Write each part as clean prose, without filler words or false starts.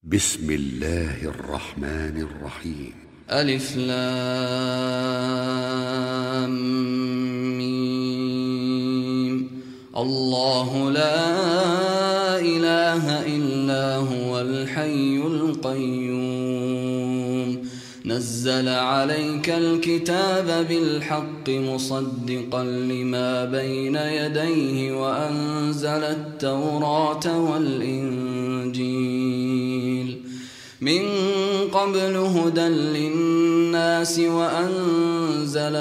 بسم الله الرحمن الرحيم. ألف لام ميم. الله لا إله إلا هو الحي القيوم نزل عليك الكتاب بالحق مصدقا لما بين يديه وأنزل التوراة والإنجيل من قبل هدى للناس وأنزل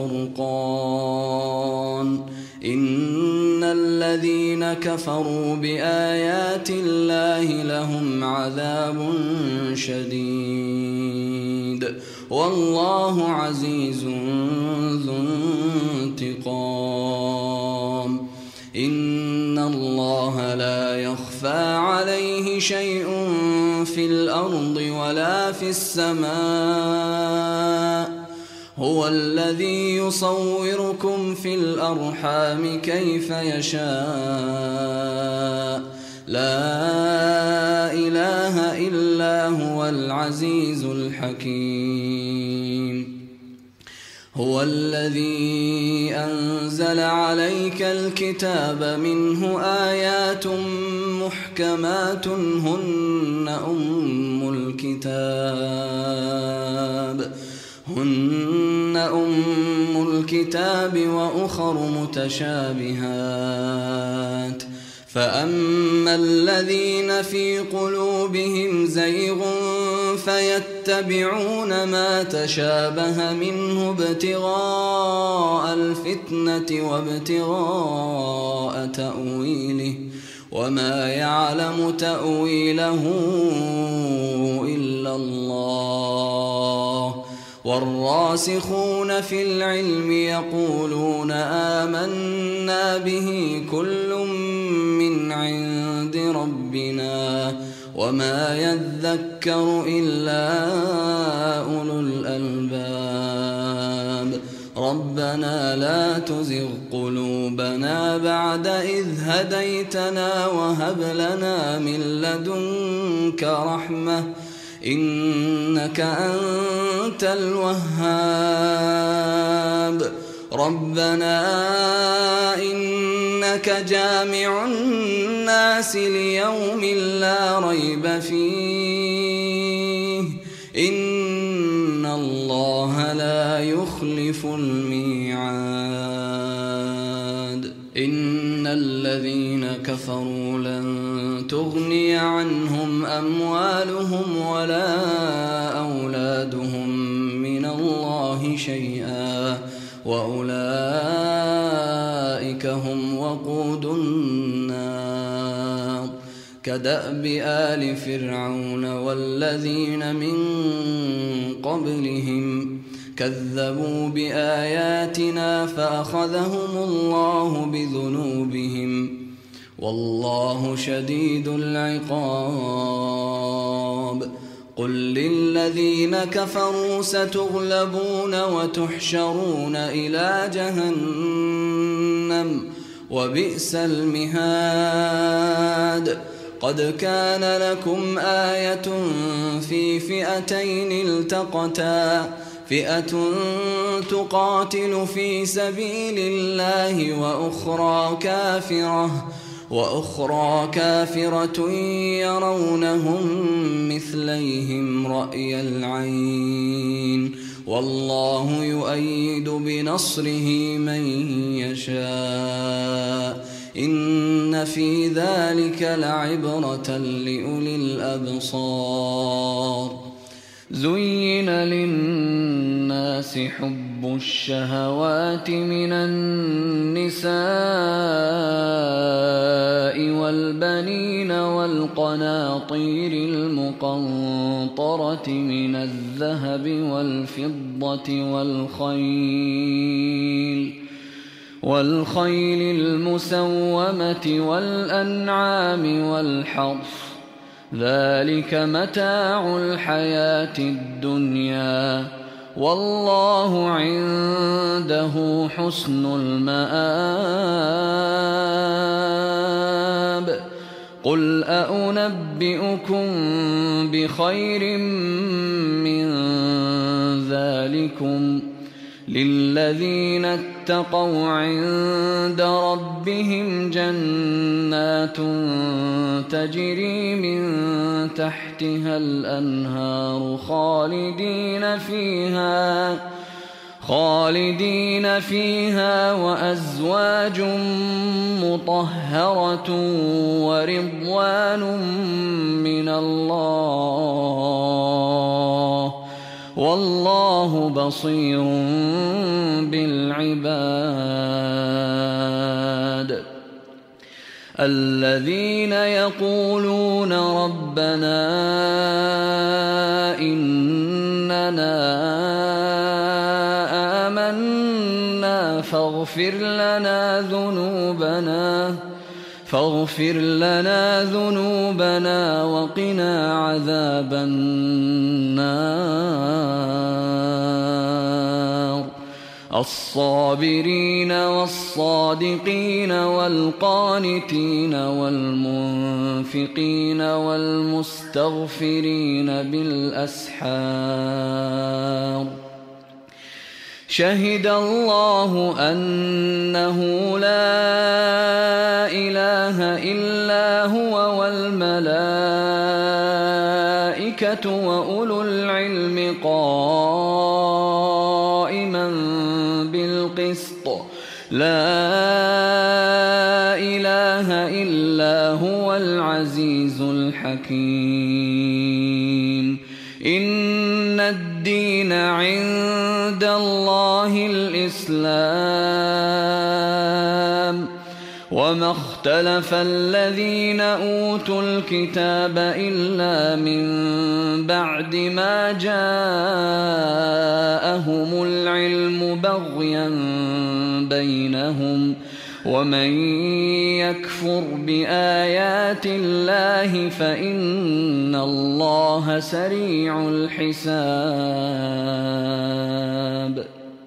الفرقان إن الذين كفروا بآيات الله لهم عذاب شديد والله عزيز ذو انتقام. إن الله لا يخفى عليه شيء في الأرض ولا في السماء هو الذي يصوركم في الأرحام كيف يشاء لا إله إلا هو العزيز الحكيم. هو الذي أنزل عليك الكتاب منه آيات محكمات هن أم الكتاب وأخر متشابهات فأما الذين في قلوبهم زيغ فيتبعون ما تشابه منه ابتغاء الفتنة وابتغاء تأويله وما يعلم تأويله إلا الله والراسخون في العلم يقولون آمنا به كل من عند ربنا وما يذكر إلا أولو الألباب. ربنا لا تزغ قلوبنا بعد إذ هديتنا وهب لنا من لدنك رحمة إنك أنت الوهاب. ربنا إنك جامع الناس ليوم لا ريب فيه إن الله لا يخلف الميعاد. إن الذين كفروا لن تغني عنهم أموالهم ولا أولادهم من الله شيئا وأولئك هم وقود النار. كدأب آل فرعون والذين من قبلهم كذبوا بآياتنا فأخذهم الله بذنوبهم والله شديد العقاب. قل للذين كفروا ستغلبون وتحشرون إلى جهنم وبئس المهاد. قد كان لكم آية في فئتين التقتا فئة تقاتل في سبيل الله وأخرى كافرة يرونهم مثليهم رأي العين والله يؤيد بنصره من يشاء إن في ذلك لعبرة لأولي الأبصار. زين للناس حب الشهوات من النساء والبنين والقناطير المقنطرة من الذهب والفضة والخيل المسومة والأنعام والحرث ذلك متاع الحياة الدنيا والله عنده حسن المآب. قل أنبئكم بخير من ذلكم للذين اتقوا عند ربهم جنات تجري من تحتها الأنهار خالدين فيها وأزواج مطهرة ورضوان من الله والله بصير بالعباد. الذين يقولون ربنا إننا آمنا فاغفر لنا ذنوبنا وقنا عذاب النار. الصابرين والصادقين والقانتين والمنفقين والمستغفرين بالأسحار. شهد الله أنه لا إله إلا هو والملائكة وأولو العلم قائما بالقسط لا إله إلا هو العزيز الحكيم. إن الدين عند الله الإسلام وما اختلف الذين أوتوا الكتاب إلا من بعد ما جاءهم العلم بغيا بينهم ومن يكفر بآيات الله فإن الله سريع الحساب.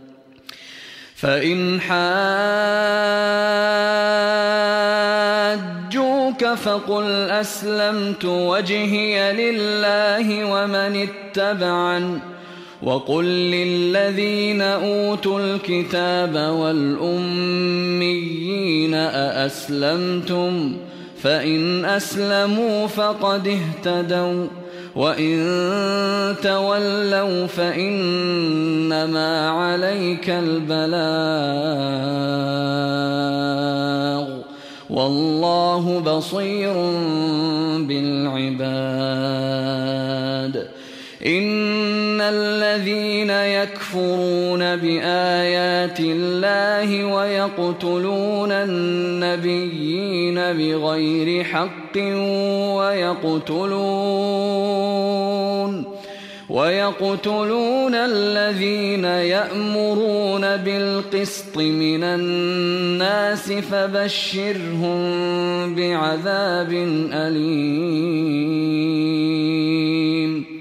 فإن حاجوك فقل أسلمت وجهي لله ومن اتبعن وقل للذين أوتوا الكتاب والأميين أأسلمتم فإن أسلموا فقد اهتدوا وإن تولوا فإنما عليك البلاغ والله بصير بالعباد. إن الذين يكفرون بآيات الله ويقتلون النبيين بغير حق ويقتلون الذين يأمرون بالقسط من الناس فبشرهم بعذاب أليم.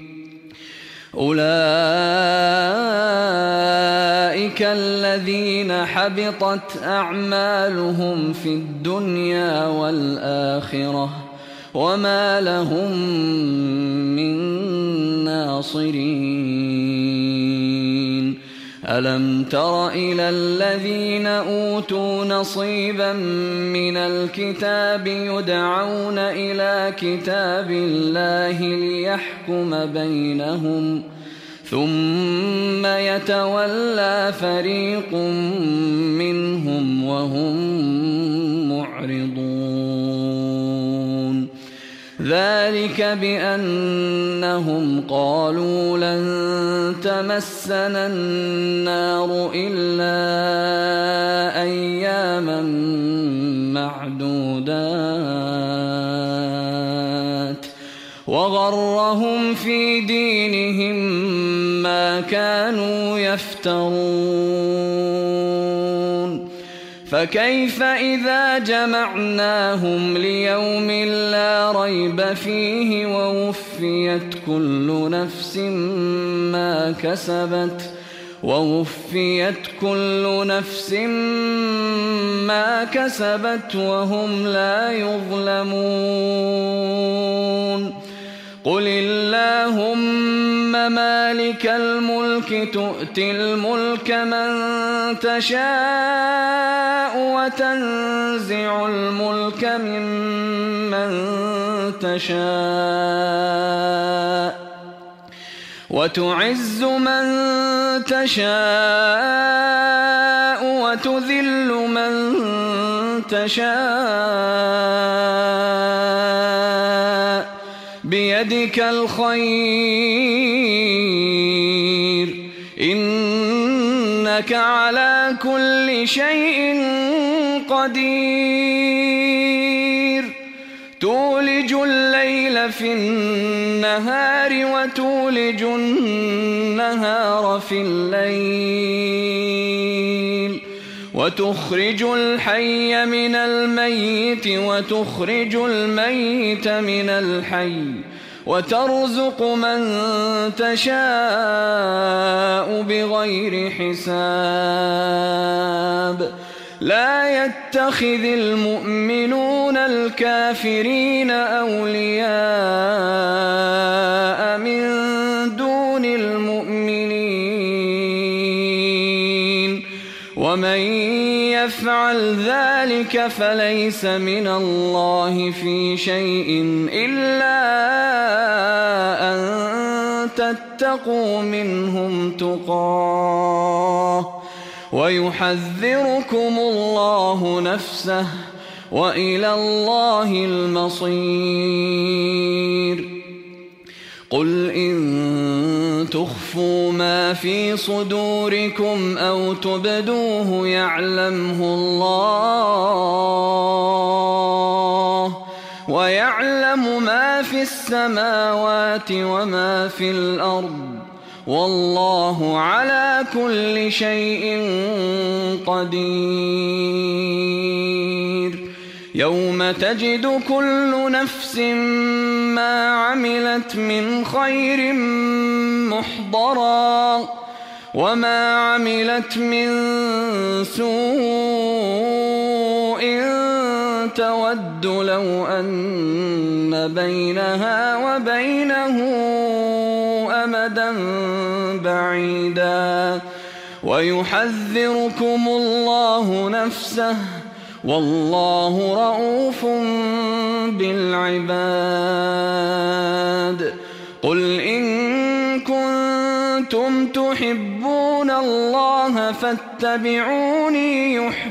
أولئك الذين حبطت أعمالهم في الدنيا والآخرة وما لهم من ناصرين. ألم تر إلى الذين أوتوا نصيبا من الكتاب يدعون إلى كتاب الله ليحكم بينهم ثم يتولى فريق منهم وهم معرضون. ذلك بأنهم قالوا لن تمسنا النار إلا أياما معدودات وغرهم في دينهم ما كانوا يفترون. فكيف إذا جمعناهم ليوم لا ريب فيه ووفيت كل نفس ما كسبت ووفيت كل نفس ما كسبت وهم لا يظلمون قل اللهم مالك الملك تؤتي الملك من تشاء وتنزع الملك ممن تشاء وتعز من تشاء وتذل من تشاء بيدك الخير إنك على كل شيء قدير تولج الليل في النهار وتولج النهار في الليل وتخرج الحي من الميت وتخرج الميت من الحي وترزق من تشاء بغير حساب لا يتخذ المؤمنون الكافرين أولياء من دون المؤمنين ومن يفعل ذلك فليس من الله في شيء إلا أن تتقوا منهم تقاه ويحذركم الله نفسه وإلى الله المصير قل إن تخفوا ما في صدوركم أو تبدوه يعلمه الله ويعلم ما في السماوات وما في الأرض والله على كل شيء قدير يوم تجد كل نفس ما عملت من خير محضرا وما عملت من سوء تود لو أن بينها وبينه أمدا بعيدا ويحذركم الله نفسه والله رؤوف بالعباد قل إن كنتم تحبون الله فاتبعوني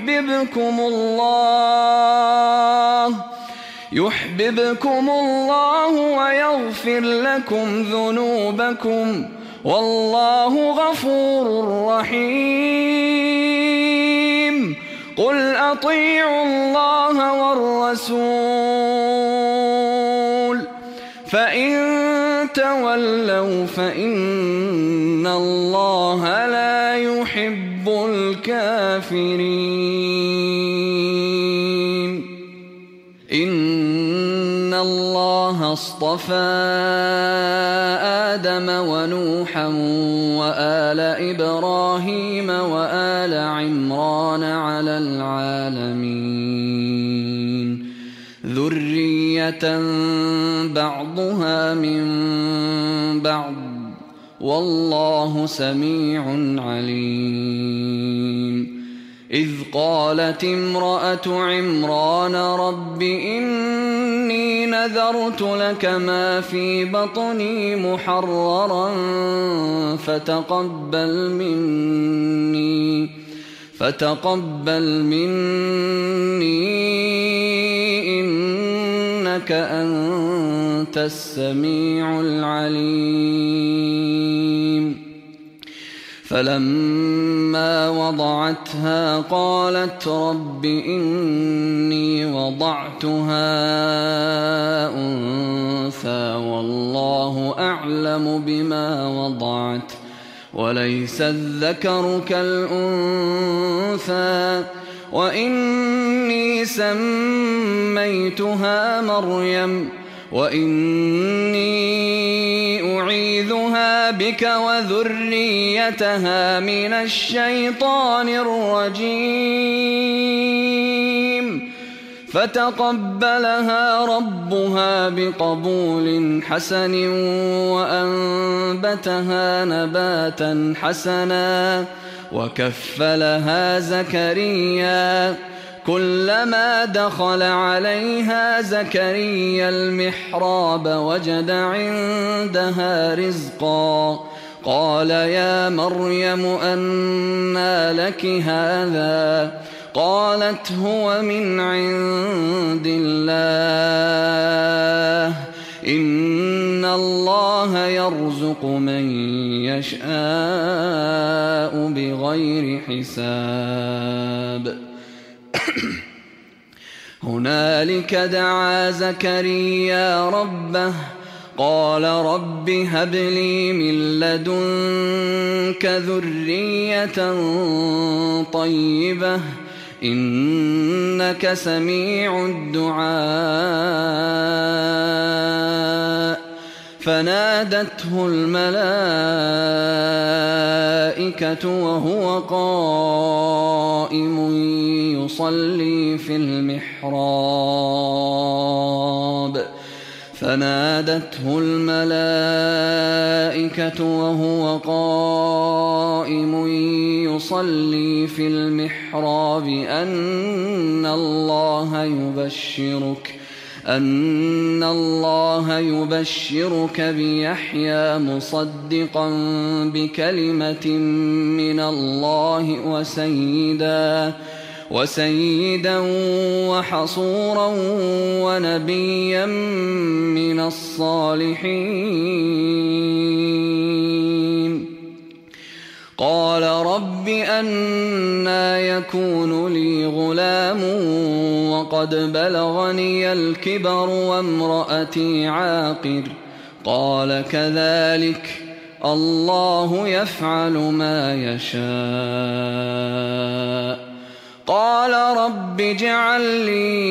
يحببكم الله ويغفر لكم ذنوبكم والله غفور رحيم قل أطيعوا الله والرسول فإن تولوا فإن الله لا يحب الكافرين إن الله اصطفى آدم ونوحا وآل إبراهيم وآل عمران على العالمين ذرية بعضها من بعض والله سميع عليم إذ قالت امرأة عمران رب إني نذرت لك ما في بطني محررا فتقبل مني إنك أنت السميع العليم فلما وضعتها قالت رب إني وضعتها أنثى والله أعلم بما وضعت وليس الذكر كالأنثى وإني سميتها مريم وإني أعيذها بك وذريتها من الشيطان الرجيم فتقبلها ربها بقبول حسن وأنبتها نباتا حسنا وكفلها زكريا كلما دخل عليها زكريا المحراب وجد عندها رزقا قال يا مريم أنى لك هذا قالت هو من عند الله إن الله يرزق من يشاء بغير حساب هنالك دعا زكريا ربه قال رب هب لي من لدنك ذرية طيبة إنك سميع الدعاء فنادته الملائكة وهو قائم يصلي في المحراب أن الله يبشرك بيحيى مصدقا بكلمة من الله وسيدا وحصورا ونبيا من الصالحين قال رب أنى يكون لي غلام وقد بلغني الكبر وامرأتي عاقر قال كذلك الله يفعل ما يشاء قال رب اجعل لي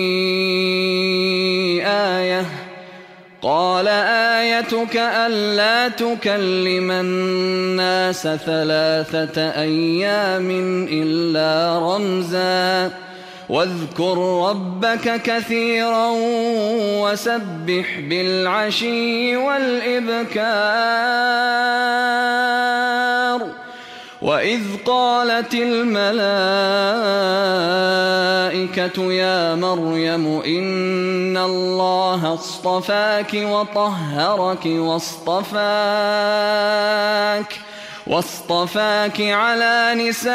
آية قال آيتك ألا تكلم الناس 3 أيام إلا رمزا واذكر ربك كثيرا وسبح بالعشي والإبكار وإذ قالت الملائكة يا مريم إن الله اصطفاك وطهرك واصطفاك على نساء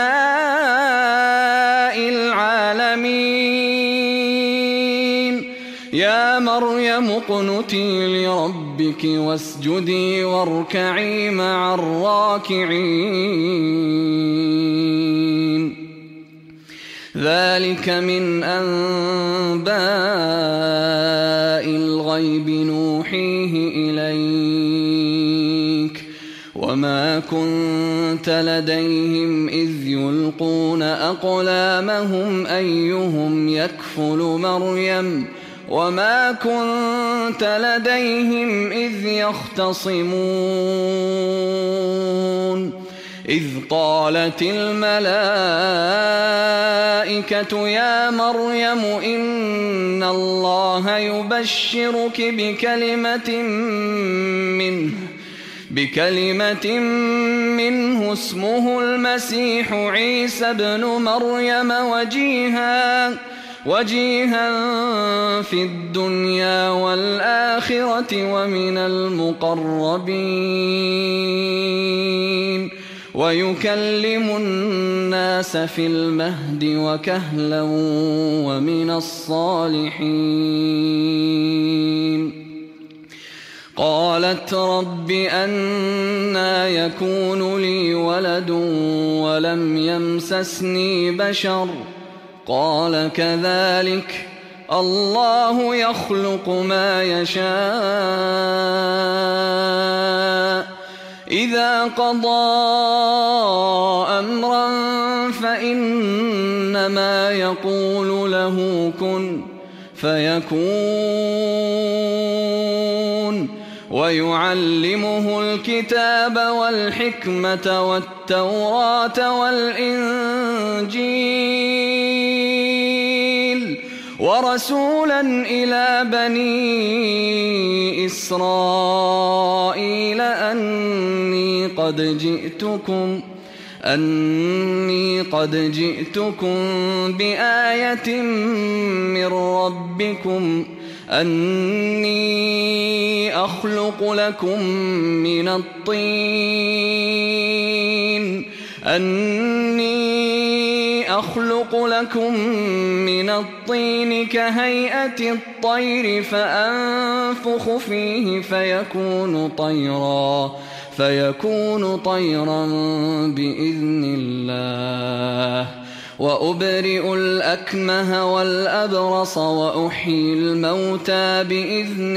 العالمين يا مريم اقنتي لربك واسجدي واركعي مع الراكعين ذلك من أنباء الغيب نوحيه إليك وما كنت لديهم إذ يلقون أقلامهم أيهم يكفل مريم وما كنت لديهم إذ يختصمون إذ قالت الملائكة يا مريم إن الله يبشرك بكلمة منه اسمه المسيح عيسى ابن مريم وجيها في الدنيا والآخرة ومن المقربين ويكلم الناس في المهد وكهلا ومن الصالحين قالت رب أنى يكون لي ولد ولم يمسسني بشر قال كذلك الله يخلق ما يشاء إذا قضى أمرا فإنما يقول له كن فيكون ويعلمه الكتاب والحكمة والتوراة والإنجيل ورسولا إلى بني إسرائيل أني قد جئتكم بآية من ربكم أني أخلق لكم من الطين كهيئة الطير فأنفخ فيه فيكون طيرا بإذن الله وأبرئ الأكمه والأبرص وأحيي الموتى بإذن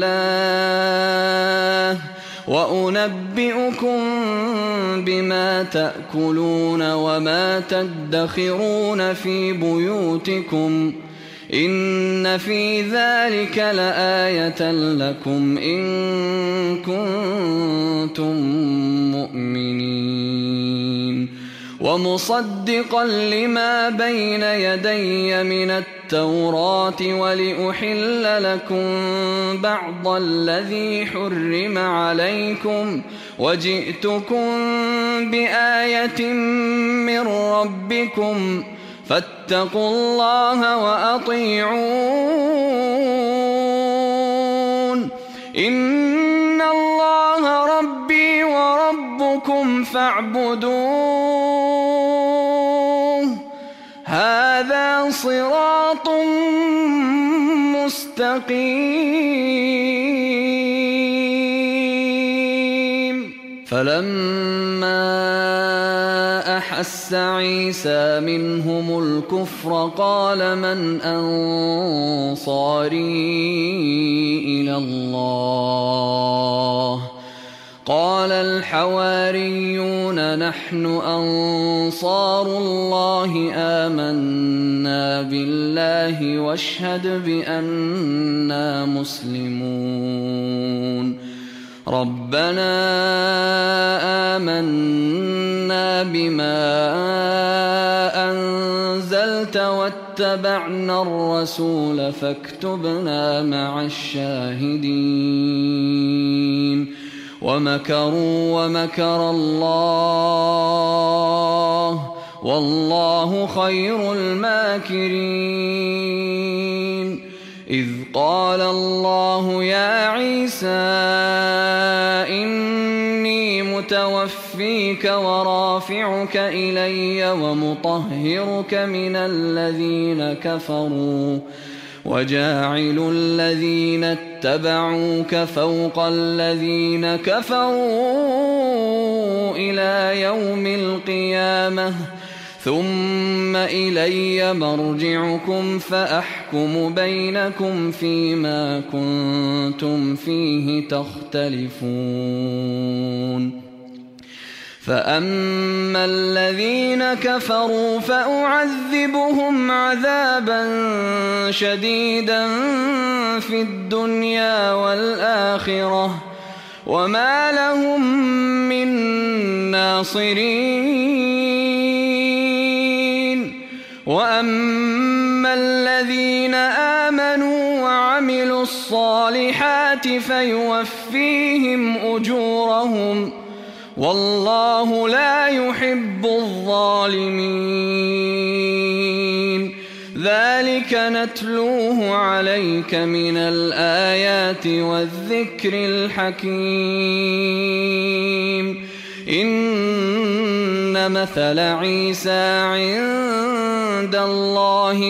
الله وأنبئكم بما تأكلون وما تدخرون في بيوتكم إن في ذلك لآية لكم إن كنتم مؤمنين ومصدقا لما بين يدي من التوراة ولأحل لكم بعض الذي حرم عليكم وجئتكم بآية من ربكم فاتقوا الله وأطيعون إن الله ربي وربكم فاعبدوه هذا صراط مستقيم فلما أحس عيسى منهم الكفر قال من أنصاري إلى الله قال الحواريون نحن أنصار الله آمنا بالله واشهد بأننا مسلمون ربنا آمنا بما أنزلت واتبعنا الرسول فاكتبنا مع الشاهدين ومكروا ومكر الله والله خير الماكرين إذ قال الله يا عيسى إني متوفيك ورافعك إلي ومطهرك من الذين كفروا وجاعل الذين اتبعوك فوق الذين كفروا إلى يوم القيامة ثم إلي مرجعكم فأحكم بينكم فيما كنتم فيه تختلفون فأما الذين كفروا فأعذبهم عذابا شديدا في الدنيا والآخرة وما لهم من ناصرين وأما الذين آمنوا وعملوا الصالحات فيوفيهم أجورهم والله لا يحب الظالمين ذلك نتلوه عليك من الآيات والذكر الحكيم إن مثل عيسى عند الله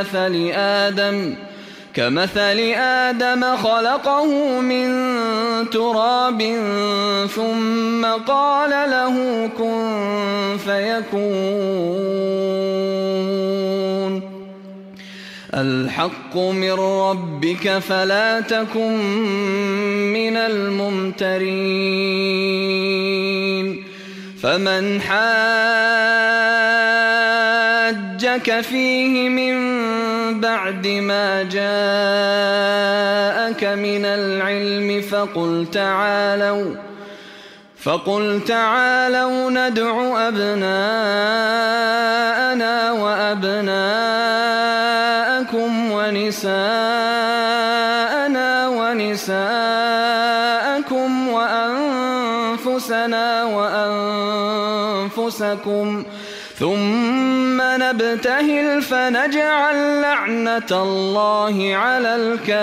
كمثل آدم خلقه من تراب ثم قال له كن فيكون الحق من ربك فلا تكن من الممترين فمن حاجك فيه من بعد ما جاءك جاءك من العلم فقل تعالوا ندع أبناءنا وأبناءكم ونساءنا ونساءكم وأنفسنا وأنفسكم ثم نبتهل فنجعل لعنة الله على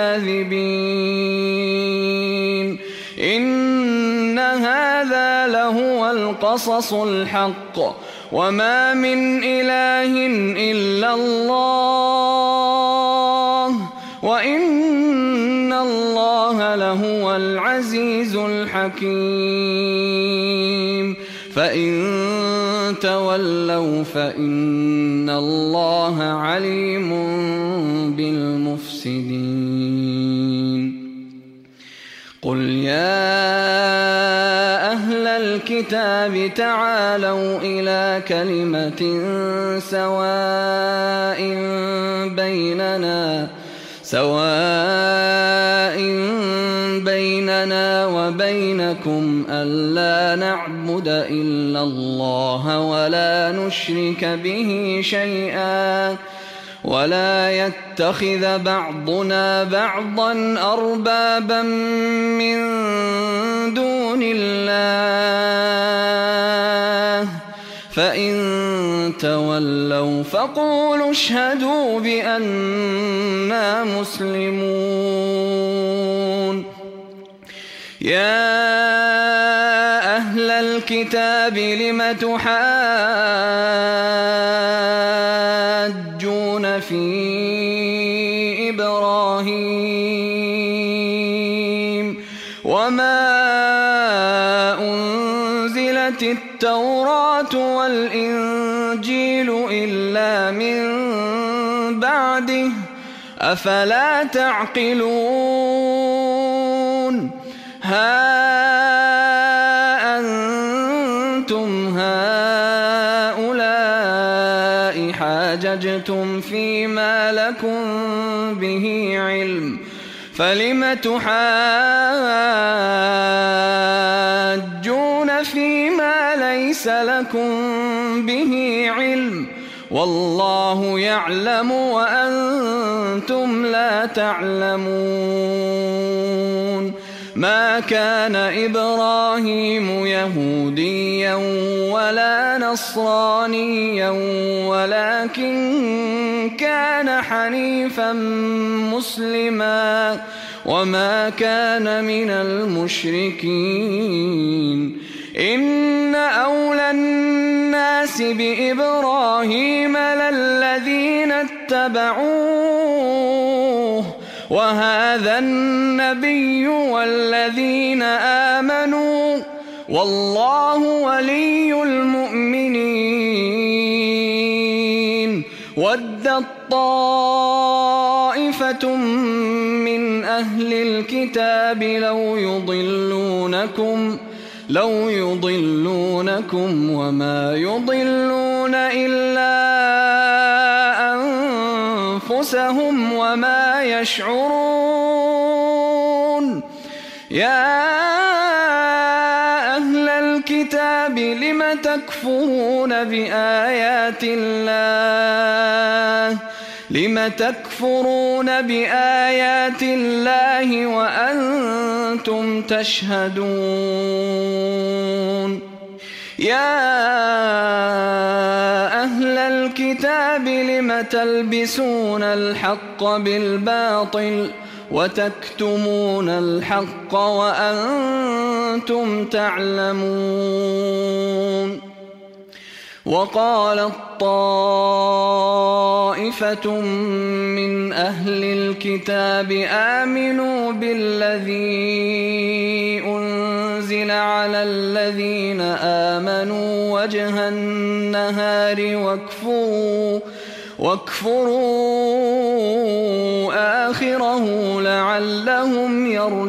الكاذبين إن هذا لهو القصص الحق وما من إله إلا الله وإن الله لهو العزيز الحكيم فإن تولوا فإن الله عليم بالمفسدين قل يا أهل الكتاب تعالوا إلى كلمة سواء بيننا وبينكم ألا نعبد إلا الله ولا نشرك به شيئا ولا يتخذ بعضنا بعضا أربابا من دون الله فإن تولوا فقولوا اشهدوا بأننا مسلمون يا أهل الكتاب لم تحاجون في إبراهيم وما أنزلت التوراة والإنجيل إلا من بعده أفلا تعقلون ها أنتم هؤلاء حاججتم فيما لكم به علم فلم تحاجون فيما ليس لكم به علم والله يعلم وأنتم لا تعلمون ما كان إبراهيم يهوديا ولا نصرانيا ولكن كان حنيفا مسلما وما كان من المشركين إن أولى الناس بإبراهيم للذين اتبعوه وهذا النبي والذين آمنوا والله ولي المؤمنين ودت طائفة من أهل الكتاب لو يضلونكم وما يضلون إلا أنفسهم وما يشعرون يا أهل الكتاب لم تكفرون بآيات الله وأنتم تشهدون يا أهل الكتاب لم تلبسون الحق بالباطل وتكتمون الحق وأنتم تعلمون وقالت طائفة من أهل الكتاب آمنوا بالذي أنزل على الذين آمنوا وجه النهار واكفروا آخره لعلهم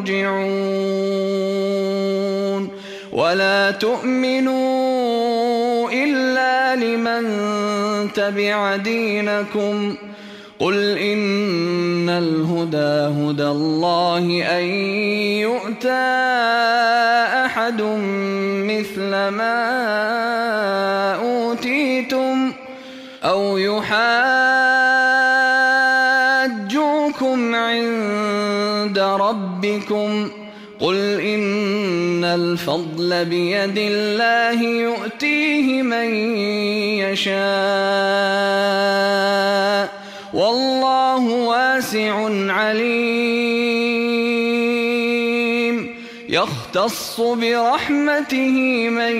يرجعون ولا تؤمنوا إلا لمن تبع دينكم قل إن الهدى هدى الله أن يؤتى أحد مثل ما أوتيتم أو يحاجوكم عند ربكم قل إن الفضل بيد الله يؤتيه من يشاء والله واسع عليم يختص برحمته من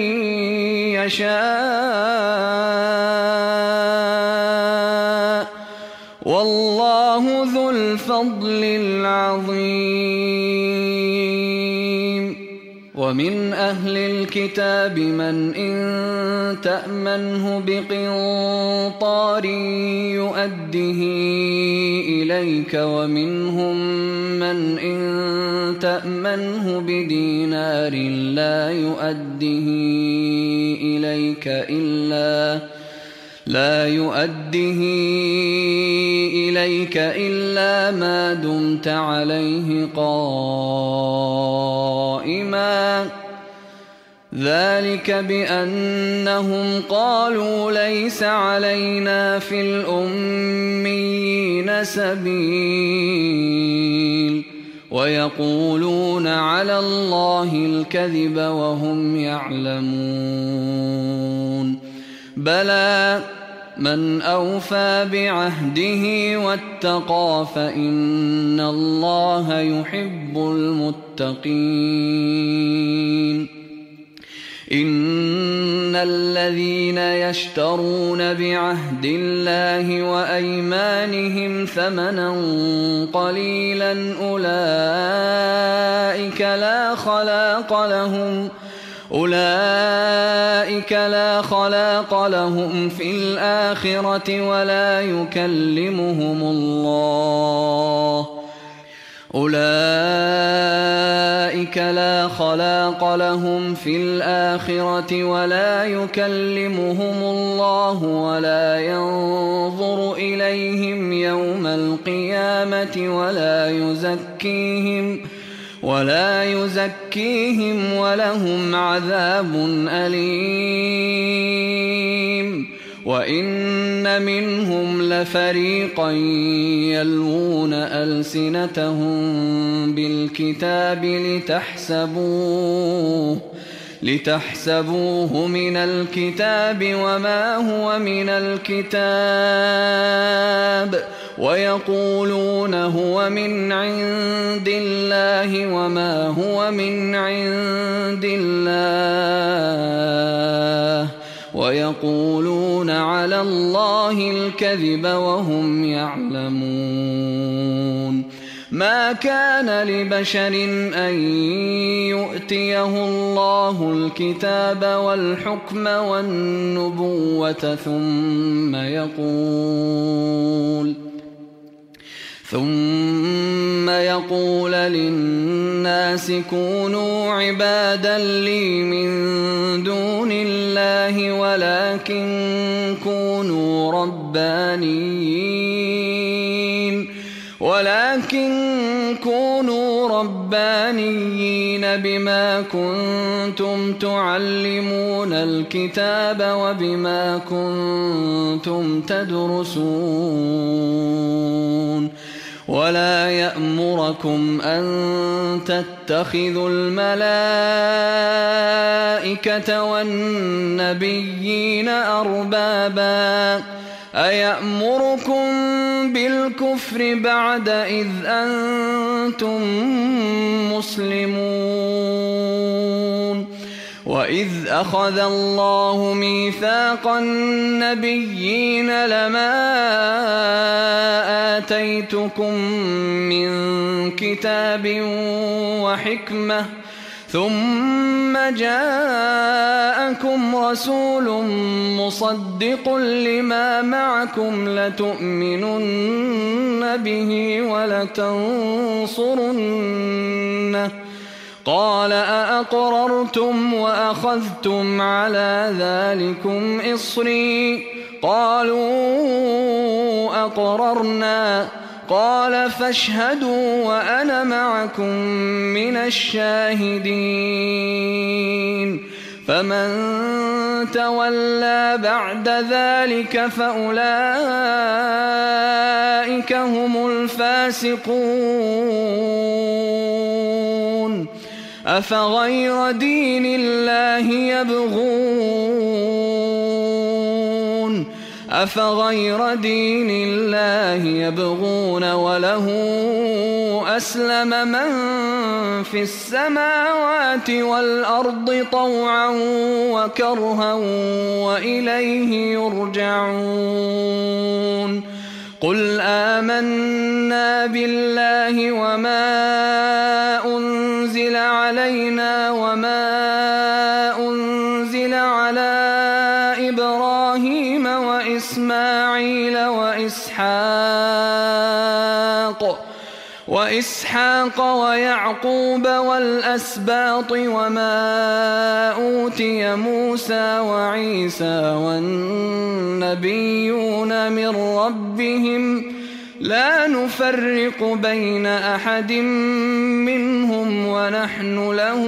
يشاء والله ذو الفضل العظيم ومن أهل الكتاب من إن تأمنه بقنطار يؤده إليك ومنهم من إن تأمنه بدينار لا يؤده إليك إلا ما دمت عليه قائما ذلك بأنهم قالوا ليس علينا في الأميين سبيل ويقولون على الله الكذب وهم يعلمون بلى من أوفى بعهده واتقى فإن الله يحب المتقين إن الذين يشترون بعهد الله وأيمانهم ثمنا قليلا أولئك لا خلاق لهم في الآخرة ولا يكلمهم الله ولا ينظر إليهم يوم القيامة ولا يزكيهم ولهم عذاب أليم وإن منهم لفريقا يلوون ألسنتهم بالكتاب لتحسبوه من الكتاب وما هو من الكتاب ويقولون هو من عند الله وما هو من عند الله ويقولون على الله الكذب وهم يعلمون ما كان لبشر أن يؤتيه الله الكتاب والحكم والنبوة ثم يقول للناس كونوا عبادا لي من دون الله ولكن كونوا ربانيين بما كنتم تعلمون الكتاب وبما كنتم تدرسون ولا يأمركم أن تتخذوا الملائكة والنبيين أربابا أيأمركم بالكفر بعد إذ أنتم مسلمون وإذ أخذ الله ميثاق النبيين لما آتيتكم من كتاب وحكمة ثم جاءكم رسول مصدق لما معكم لتؤمنن به ولتنصرنه قال أأقررتم وأخذتم على ذلكم إصري قالوا أقررنا قال فاشهدوا وأنا معكم من الشاهدين فمن تولى بعد ذلك فأولئك هم الفاسقون أفغير دين الله يبغون وله أسلم من في السماوات والأرض طوعا وكرها وإليه يرجعون قل آمنا بالله وما أنزل علينا وما أنزل على إبراهيم وإسماعيل وإسحاق ويعقوب والأسباط وما أوتي موسى وعيسى والنبيون من ربهم لا نفرق بين أحد منهم ونحن له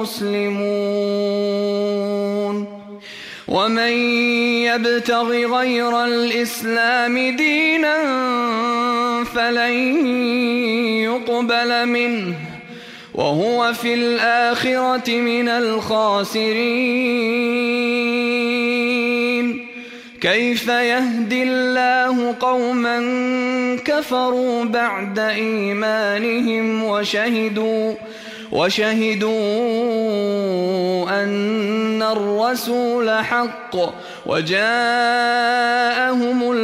مسلمون ومن يبتغ غير الإسلام دينا فلن يقبل منه وهو في الآخرة من الخاسرين كيف يهدي الله قوما كفروا بعد إيمانهم وشهدوا أن الرسول حق وجاءهم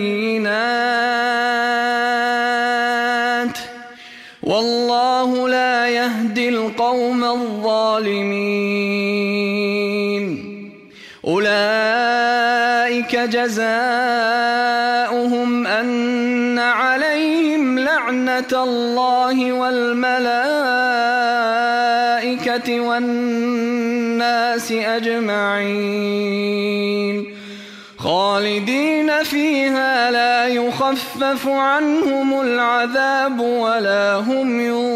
البينات والله لا يهدي القوم الظالمين أولئك جزاؤهم أن عليهم لعنة الله والملائكة والناس أجمعين خالدين فيها لا يخفف عنهم العذاب ولا هم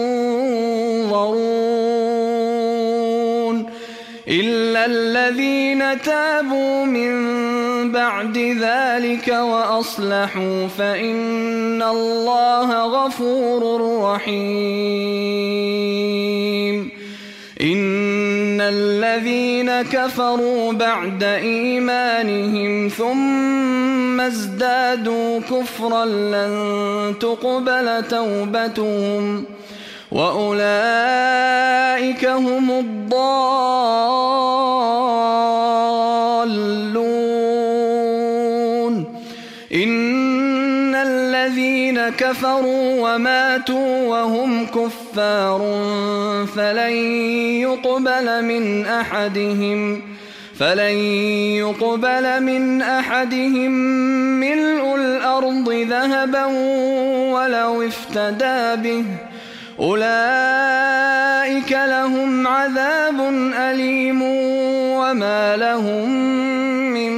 ينظرون إلا الذين تابوا من بعد ذلك وأصلحوا فإن الله غفور رحيم إن الذين كفروا بعد إيمانهم ثم ازدادوا كفرا لن تقبل توبتهم وأولئك هم الضالون إن الذين كفروا وماتوا وهم كفار فلن يقبل من أحدهم ملء الأرض ذهبا ولو افتدى به أولئك لهم عذاب أليم وما لهم من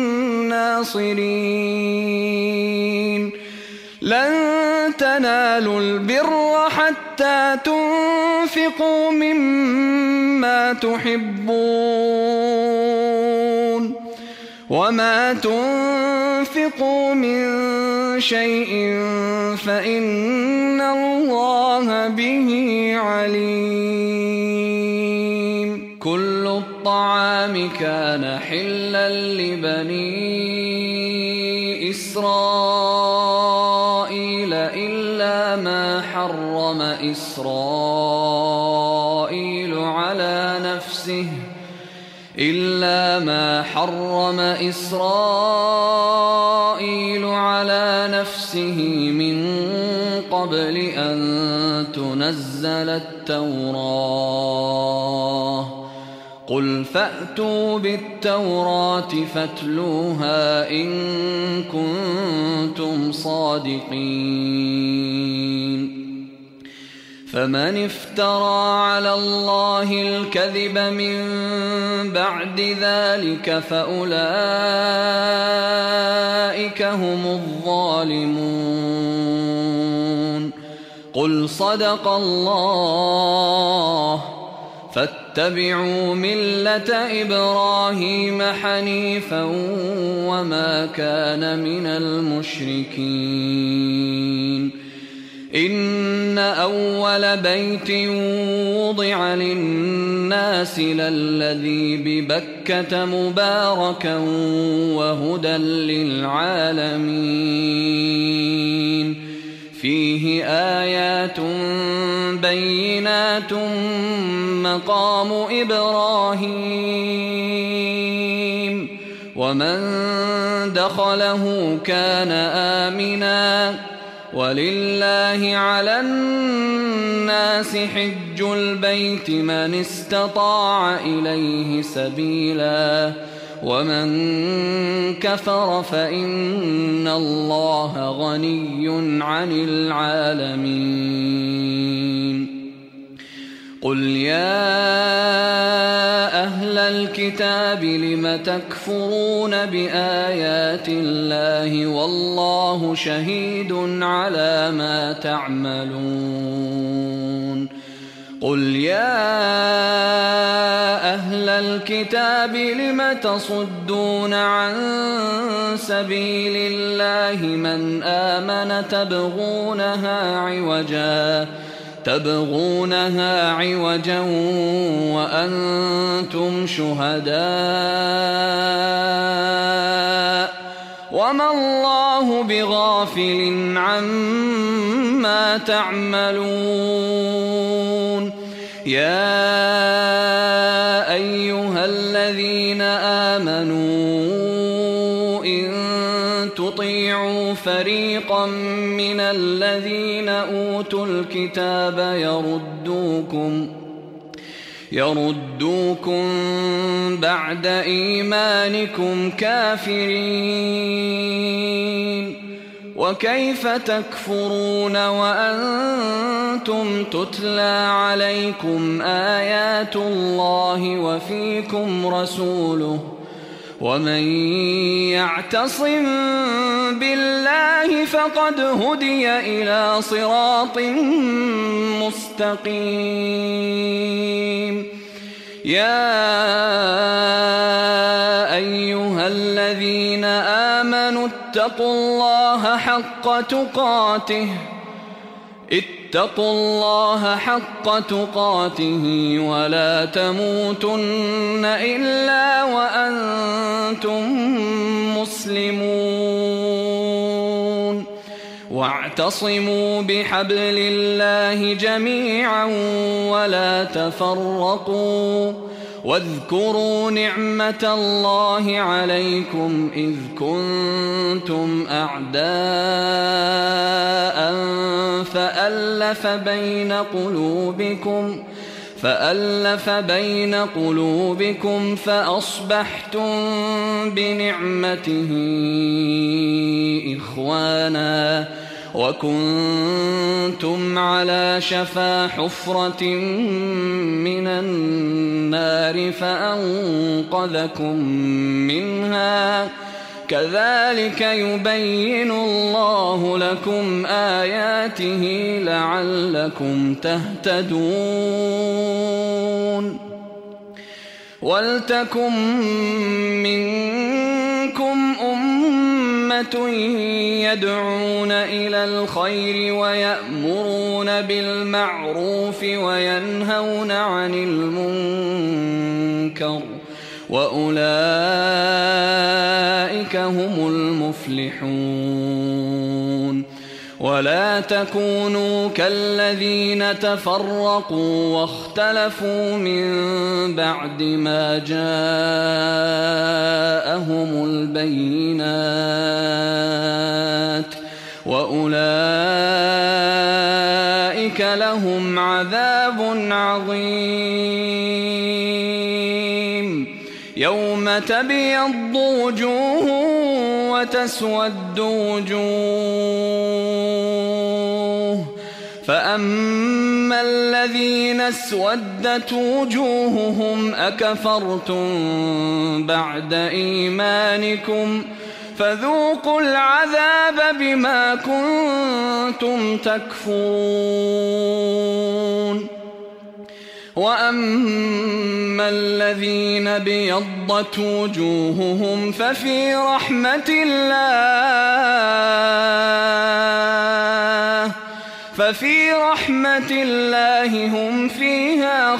ناصرين لن تنالوا البر حتى تنفقوا مما تحبون وما تنفقوا من شيء فإن الله به عليم كل الطعام كان حلا لبني إسرائيل إلا ما حرم إسرائيل على نفسه من قبل أن تنزل التوراة قل فأتوا بالتوراة فاتلوها إن كنتم صادقين فمن افترى على الله الكذب من بعد ذلك فأولئك هم الظالمون. قل صدق الله فاتبعوا ملة إبراهيم حنيفا وما كان من المشركين. إن أول بيت وضع للناس للذي ببكة مباركا وهدى للعالمين فيه آيات بينات مقام إبراهيم ومن دخله كان آمنا ولله على الناس حج البيت من استطاع إليه سبيلا ومن كفر فإن الله غني عن العالمين. قل يا أهل الكتاب لم تكفرون بآيات الله والله شهيد على ما تعملون. قل يا أهل الكتاب لم تصدون عن سبيل الله من آمن تبغونها عوجا وأنتم شهداء وما الله بغافل عما تعملون. يا أيها الذين آمنوا إن تطيعوا فريقا من الذين أوتوا الكتاب يردوكم بعد إيمانكم كافرين. وكيف تكفرون وأنتم تتلى عليكم آيات الله وفيكم رسوله ومن يعتصم بالله فقد هدي إلى صراط مستقيم. يا أيها الذين آمنوا اتقوا الله حق تقاته ولا تموتن إلا وأنتم مسلمون. واعتصموا بحبل الله جميعا ولا تفرقوا واذكروا نعمة الله عليكم إذ كنتم أعداء فألف بين قلوبكم فأصبحتم بنعمته إخوانا وكنتم على شفا حفرة من النار فأنقذكم منها كذلك يبين الله لكم آياته لعلكم تهتدون. ولتكن منكم أمة يدعون إلى الخير ويأمرون بالمعروف وينهون عن المنكر وأولئك هم المفلحون. ولا تكونوا كالذين تفرقوا واختلفوا من بعد ما جاءهم البينات وأولئك لهم عذاب عظيم. يوم تبيض وجوه وتسود وجوه فأما الذين اسودت وجوههم أكفرتم بعد إيمانكم فذوقوا العذاب بما كنتم تكفرون. وأما الذين ابيضت وجوههم ففي رحمة الله هم فيها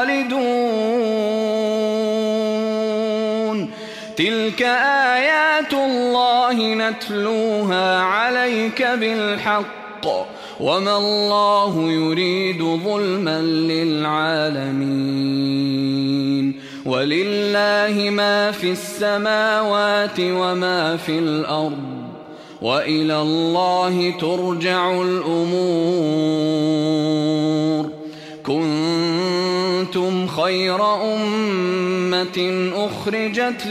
خالدون. تلك آيات الله نتلوها عليك بالحق وما الله يريد ظلما للعالمين. ولله ما في السماوات وما في الأرض وإلى الله ترجع الأمور. كنتم خير أمة أخرجت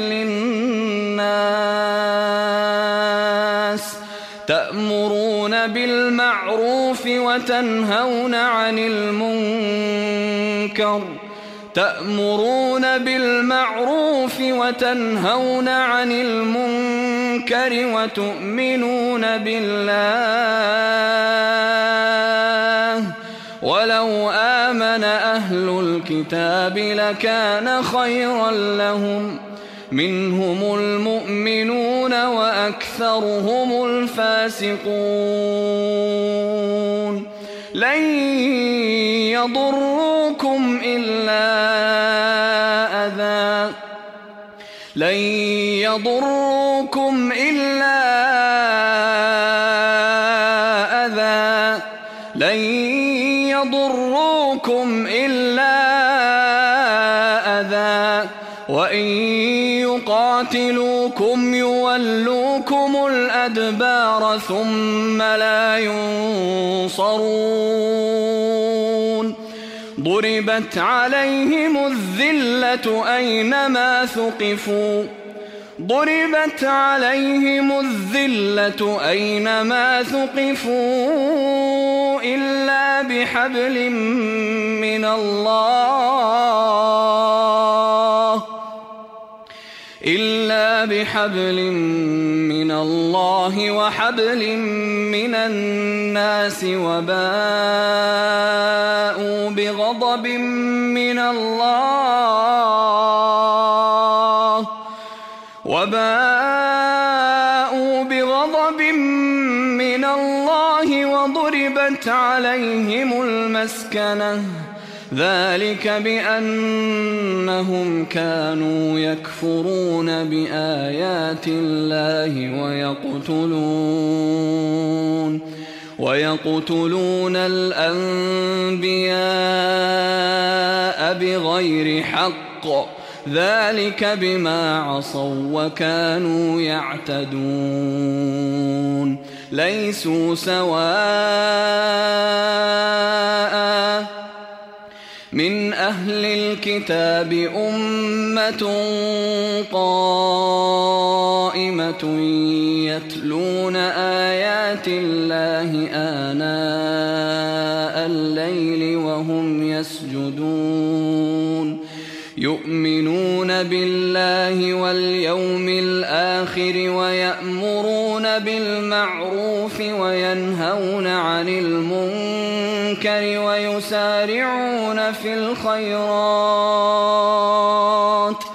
للناس تأمرون بالمعروف وتنهون عن المنكر وتؤمنون بالله. ولو آمن أهل الكتاب لكان خيرا لهم منهم المؤمنون وأكثرهم الفاسقون. لن يضروكم إلا أذى وإن يقاتلوكم يولوكم الأدبار ثم لا ينصرون. ضربت عليهم الذلة أينما ثقفوا إلا بحبل من الله وحبل من الناس وباءوا بغضب من الله وضربت عليهم المسكنة ذلك بأنهم كانوا يكفرون بآيات الله ويقتلون الأنبياء بغير حق ذلك بما عصوا وكانوا يعتدون. ليسوا سواء من أهل الكتاب أمة قائمة يتلون آيات الله آناء الليل وهم يسجدون يؤمنون بالله واليوم الآخر ويأمرون بالمعروف وينهون عن المنكر ويسارعون في الخيرات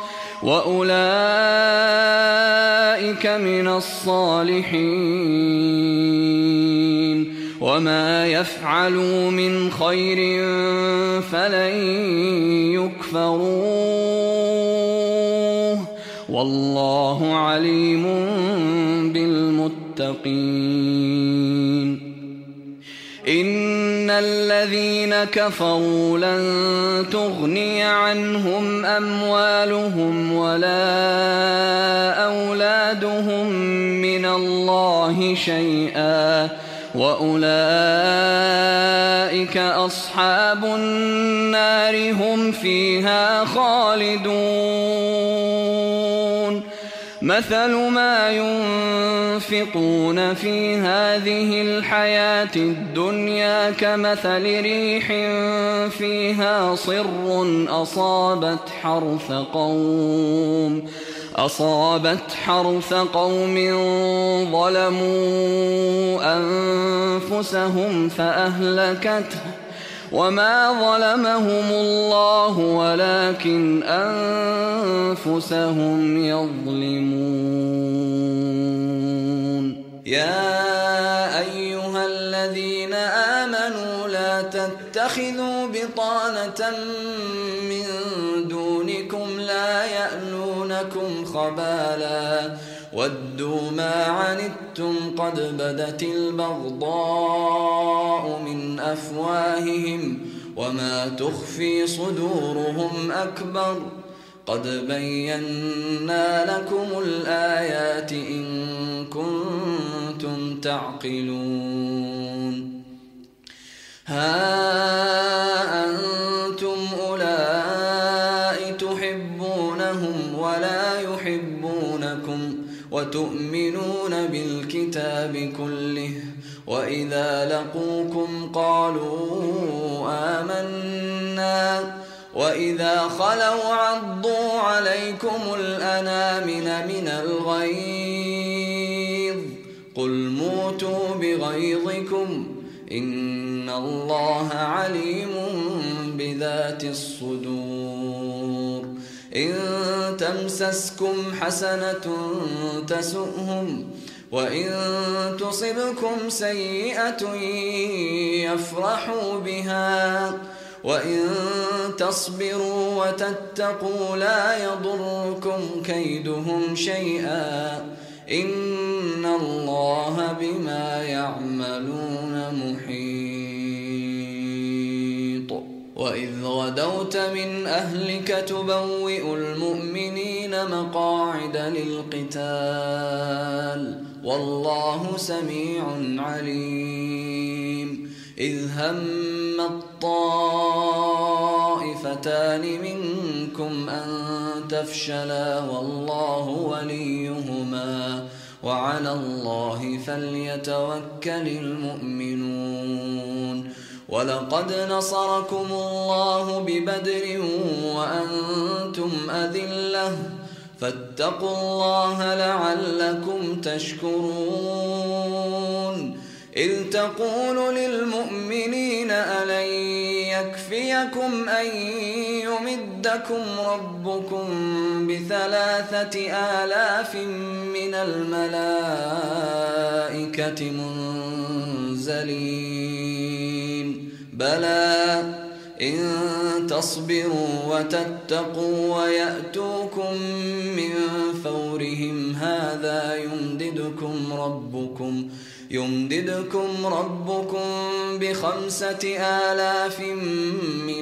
وأولئك من الصالحين. وما يفعلوا من خير فلن يكفروه والله عليم بالمتقين. إن الذين كفروا لن تغني عنهم أموالهم ولا أولادهم من الله شيئا وأولئك أصحاب النار هم فيها خالدون. مثل ما ينفقون في هذه الحياة الدنيا كمثل ريح فيها صر أصابت حرث قوم ظلموا أنفسهم فأهلكته وما ظلمهم الله ولكن أنفسهم يظلمون. يا أيها الذين آمنوا لا تتخذوا بطانة من دونكم لا يألونكم خبالا ودوا ما عنتم قد بدت البغضاء من أفواههم وما تخفي صدورهم أكبر قد بينا لكم الآيات إن كنتم تعقلون. ها أنتم أولئك تحبونهم ولا يحبونكم وتؤمنون بالكتاب كله وإذا لقوكم قالوا آمنا وإذا خلوا عضوا عليكم الأنامل من الغيظ قل موتوا بغيظكم إن الله عليم بذات الصدور. إن تمسسكم حسنة تسؤهم وإن تصبكم سيئة يفرحوا بها وإن تصبروا وتتقوا لا يضركم كيدهم شيئا إن الله بما يعملون محيط. وإذ غدوت من أهلك تبوئ المؤمنين مقاعد للقتال والله سميع عليم. إذ هم الطائفتان منكم أن تفشلا والله وليهما وعلى الله فليتوكل المؤمنون. ولقد نصركم الله ببدر وأنتم أذلة فاتقوا الله لعلكم تشكرون. إذ تقول للمؤمنين ألن يكفيكم أن يمدكم ربكم ب3,000 من الملائكة منزلين بلى إن تصبروا وتتقوا ويأتوكم من فورهم هذا يمددكم ربكم ب5,000 من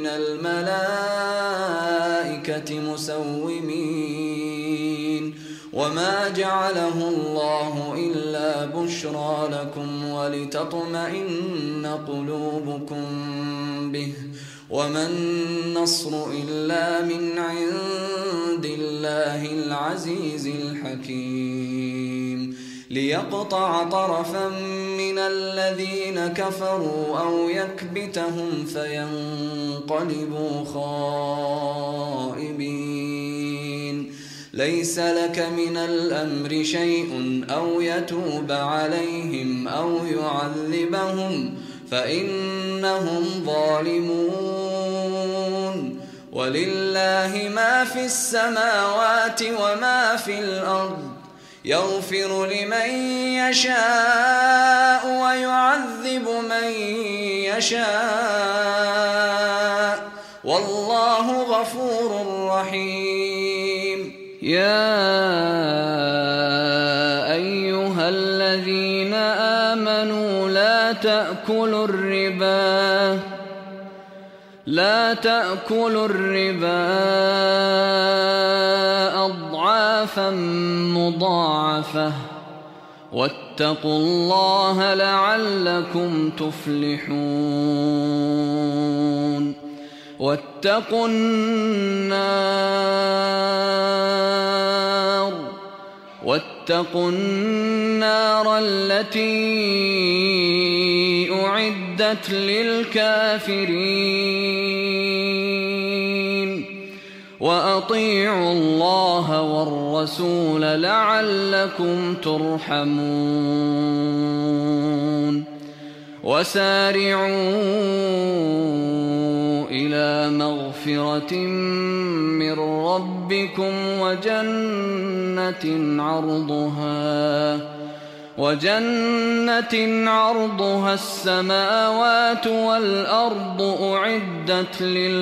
الملائكة مسومين وما جعله الله إلا بشرى لكم ولتطمئن قلوبكم به وما النصر إلا من عند الله العزيز الحكيم. ليقطع طرفا من الذين كفروا أو يكبتهم فينقلبوا خائبين. ليس لك من الأمر شيء أو يتوب عليهم أو يعذبهم فإنهم ظالمون. ولله ما في السماوات وما في الأرض يغفر لمن يشاء ويعذب من يشاء والله غفور رحيم. يا أيها الذين آمنوا لا تأكلوا الربا أضعافا مضاعفة واتقوا الله لعلكم تفلحون. واتقوا النار واتقوا النار التي أعدت للكافرين وأطيعوا الله والرسول لعلكم ترحمون وسارعوا إلى مغفرة من ربكم وجنة عرضها السماوات والأرض أعدت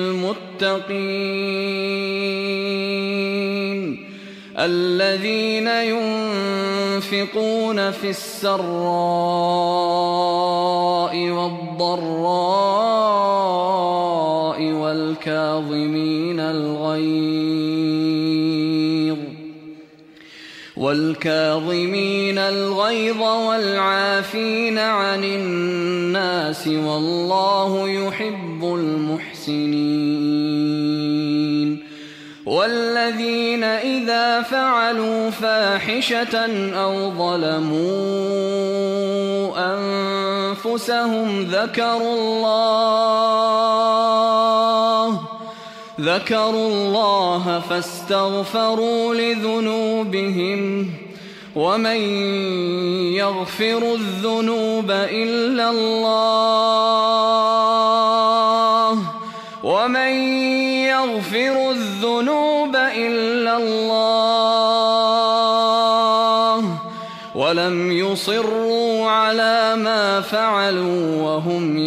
للمتقين الذين ينفقون في السراء والضراء والكاظمين الغيظ والعافين عن الناس والله يحب المحسنين والذين إذا فعلوا فاحشة أو ظلموا أنفسهم ذكروا الله فاستغفروا لذنوبهم ومن يغفر الذنوب إلا الله ولم يصروا على ما فعلوا وهم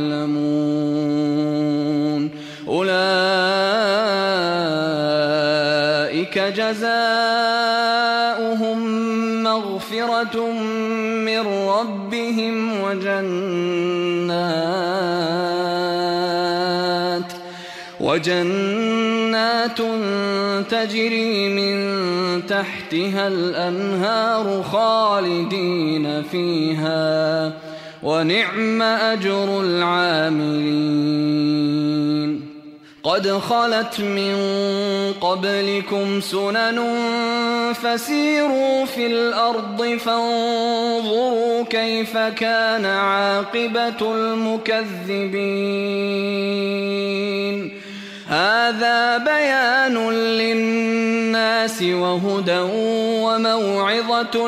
يعلمون أولئك جزاؤهم مغفرة من ربهم وجنات تجري من تحتها الأنهار خالدين فيها ونعم أجر العاملين قد خلت من قبلكم سنن فسيروا في الأرض فانظروا كيف كان عاقبة المكذبين هذا بيان للناس وهدى وموعظة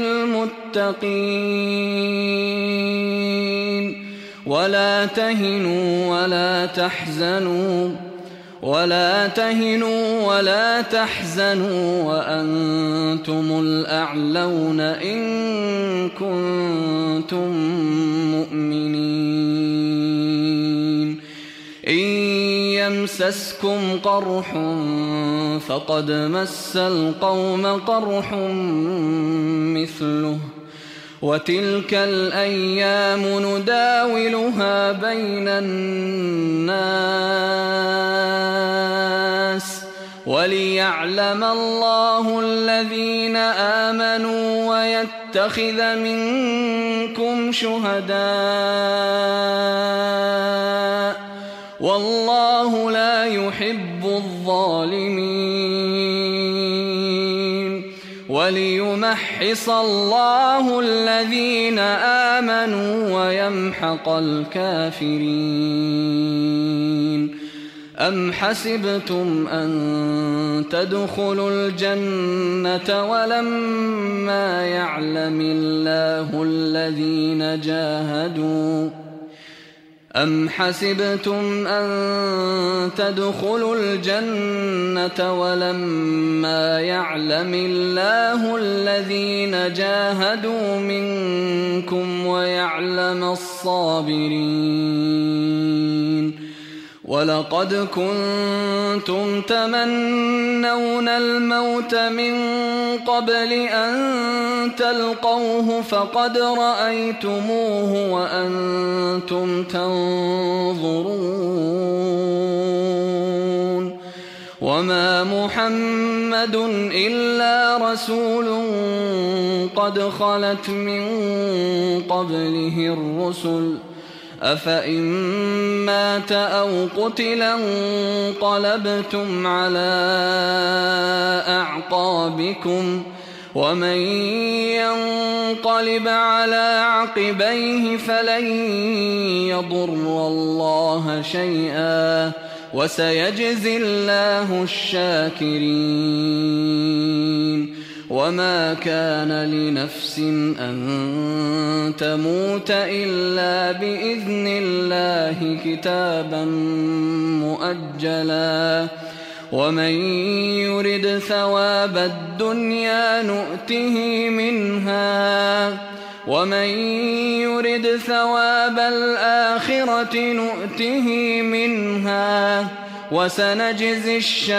للمتقين ولا تهنوا ولا تحزنوا وأنتم الأعلون إن كنتم مؤمنين إن يمسسكم قرح فقد مس القوم قرح مثله وتلك الأيام نداولها بين الناس وليعلم الله الذين آمنوا ويتخذ منكم شهداء والله لا يحب الظالمين وليمحص الله الذين آمنوا ويمحق الكافرين أم حسبتم أن تدخلوا الجنة ولما يعلم الله الذين جاهدوا أم حسبتم أن تدخلوا الجنة ولما يعلم الله الذين جاهدوا منكم ويعلم الصابرين ولقد كنتم تمنون الموت من قبل أن تلقوه فقد رأيتموه وأنتم تنظرون وما محمد إلا رسول قد خلت من قبله الرسل أفإن مات أو قتلا انقلبتم على أعقابكم ومن ينقلب على عقبيه فلن يضر الله شيئا وسيجزي الله الشاكرين. وما كان لنفس أن تموت إلا بإذن الله كتابا مؤجلا ومن يرد ثواب الدنيا نؤته منها ومن يرد ثواب الآخرة نؤته منها وسنجزي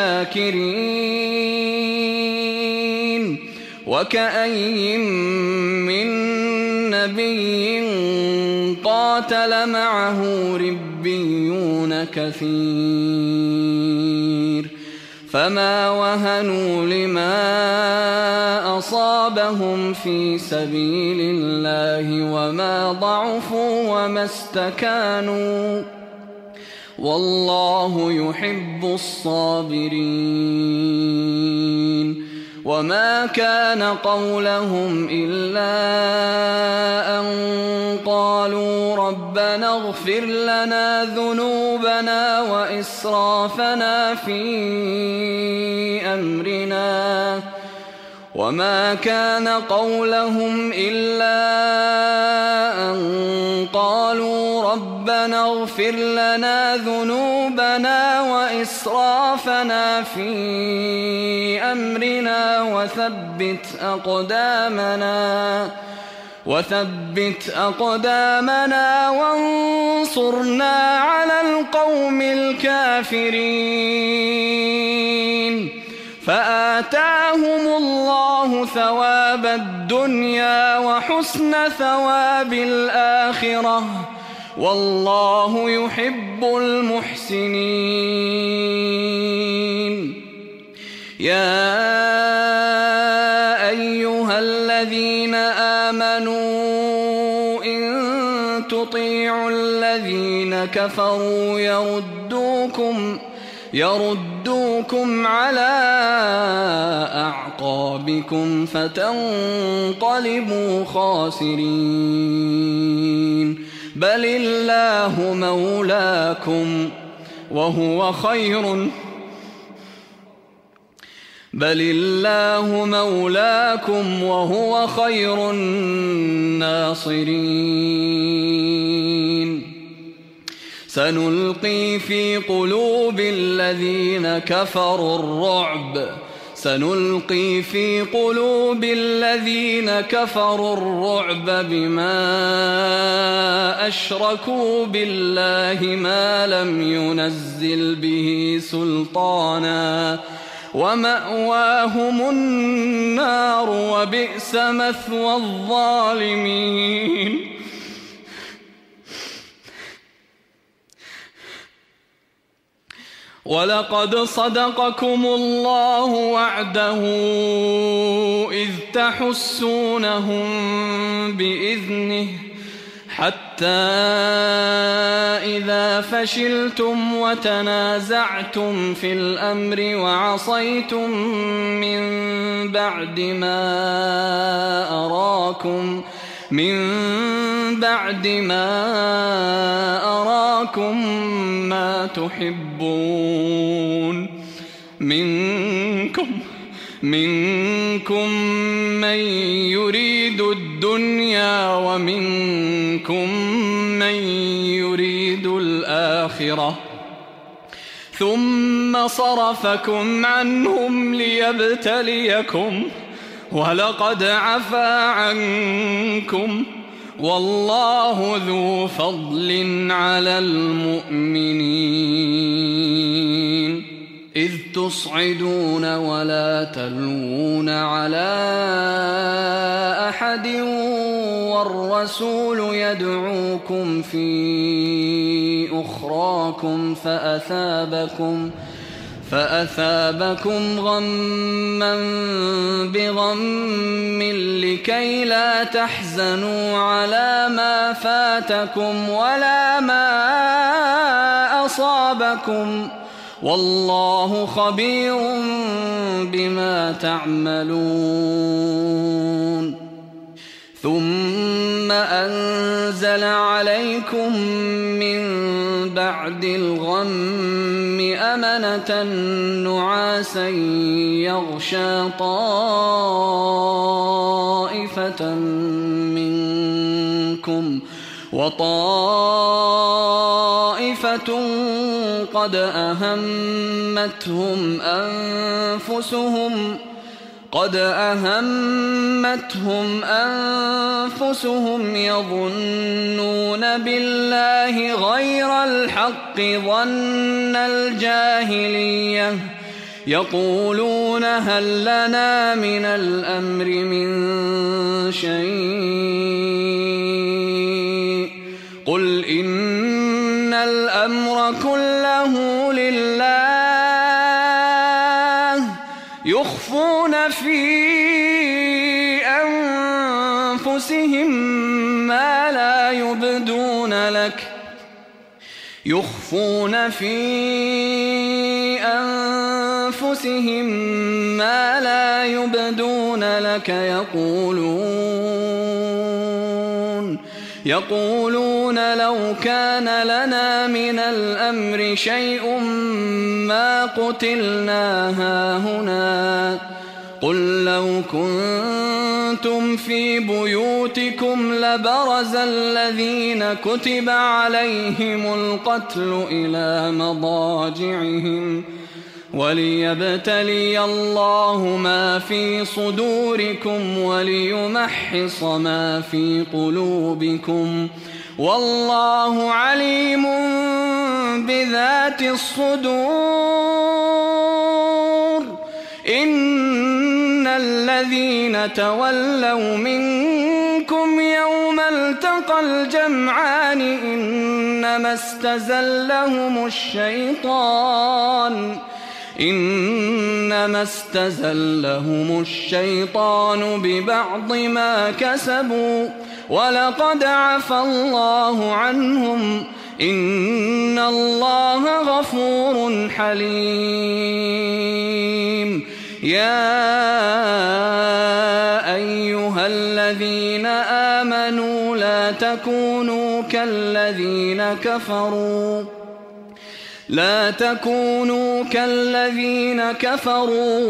الشاكرين. وكأي من نبي قاتل معه ربيون كثير فما وهنوا لما أصابهم في سبيل الله وما ضعفوا وما استكانوا والله يحب الصابرين. وما كان قولهم إلا أن قالوا ربنا اغفر لنا ذنوبنا وإسرافنا في أمرنا وما كان قولهم إلا أن قالوا ربنا اغفر لنا ذنوبنا وإسرافنا في أمرنا وثبت أقدامنا وانصرنا على القوم الكافرين. فآتاهم الله ثواب الدنيا وحسن ثواب الآخرة والله يحب المحسنين. يا أيها الذين آمنوا إن تطيعوا الذين كفروا يردوكم على أعقابكم فتنقلبوا خاسرين. بل الله مولاكم وهو خير الناصرين. سنلقي في قلوب الذين كفروا الرعب بما أشركوا بالله ما لم ينزل به سلطانا ومأواهم النار وبئس مثوى الظالمين. ولقد صدقكم الله وعده إذ تحسونهم بإذنه حتى إذا فشلتم وتنازعتم في الأمر وعصيتم من بعد ما أراكم ما تحبون منكم من يريد الدنيا ومنكم من يريد الآخرة ثم صرفكم عنهم ليبتليكم ولقد عفا عنكم والله ذو فضل على المؤمنين. إذ تصعدون ولا تلوون على أحد والرسول يدعوكم في أخراكم فأثابكم غما بغم لكي لا تحزنوا على ما فاتكم ولا ما أصابكم والله خبير بما تعملون ثم أنزل عليكم من بعد الغم أمنة نعاسا يغشى طائفة منكم وطائفة قد أهمتهم أنفسهم يظنون بالله غير الحق ظن الجاهلية يقولون هل لنا من الأمر من شيء قل إن الأمر كله لله يخفون في أنفسهم ما لا يبدون لك يقولون لو كان لنا من الأمر شيء ما قتلنا هاهنا قل لو كنتم في بيوتكم لبرز الذين كتب عليهم القتل إلى مضاجعهم وليبتلي الله ما في صدوركم وليمحص ما في قلوبكم والله عليم بذات الصدور إن الذين تولوا منكم يوم التقى الجمعان إنما استزلهم الشيطان ببعض ما كسبوا ولقد عفى الله عنهم إن الله غفور حليم يا أيها الذين آمنوا لا تكونوا كالذين كفروا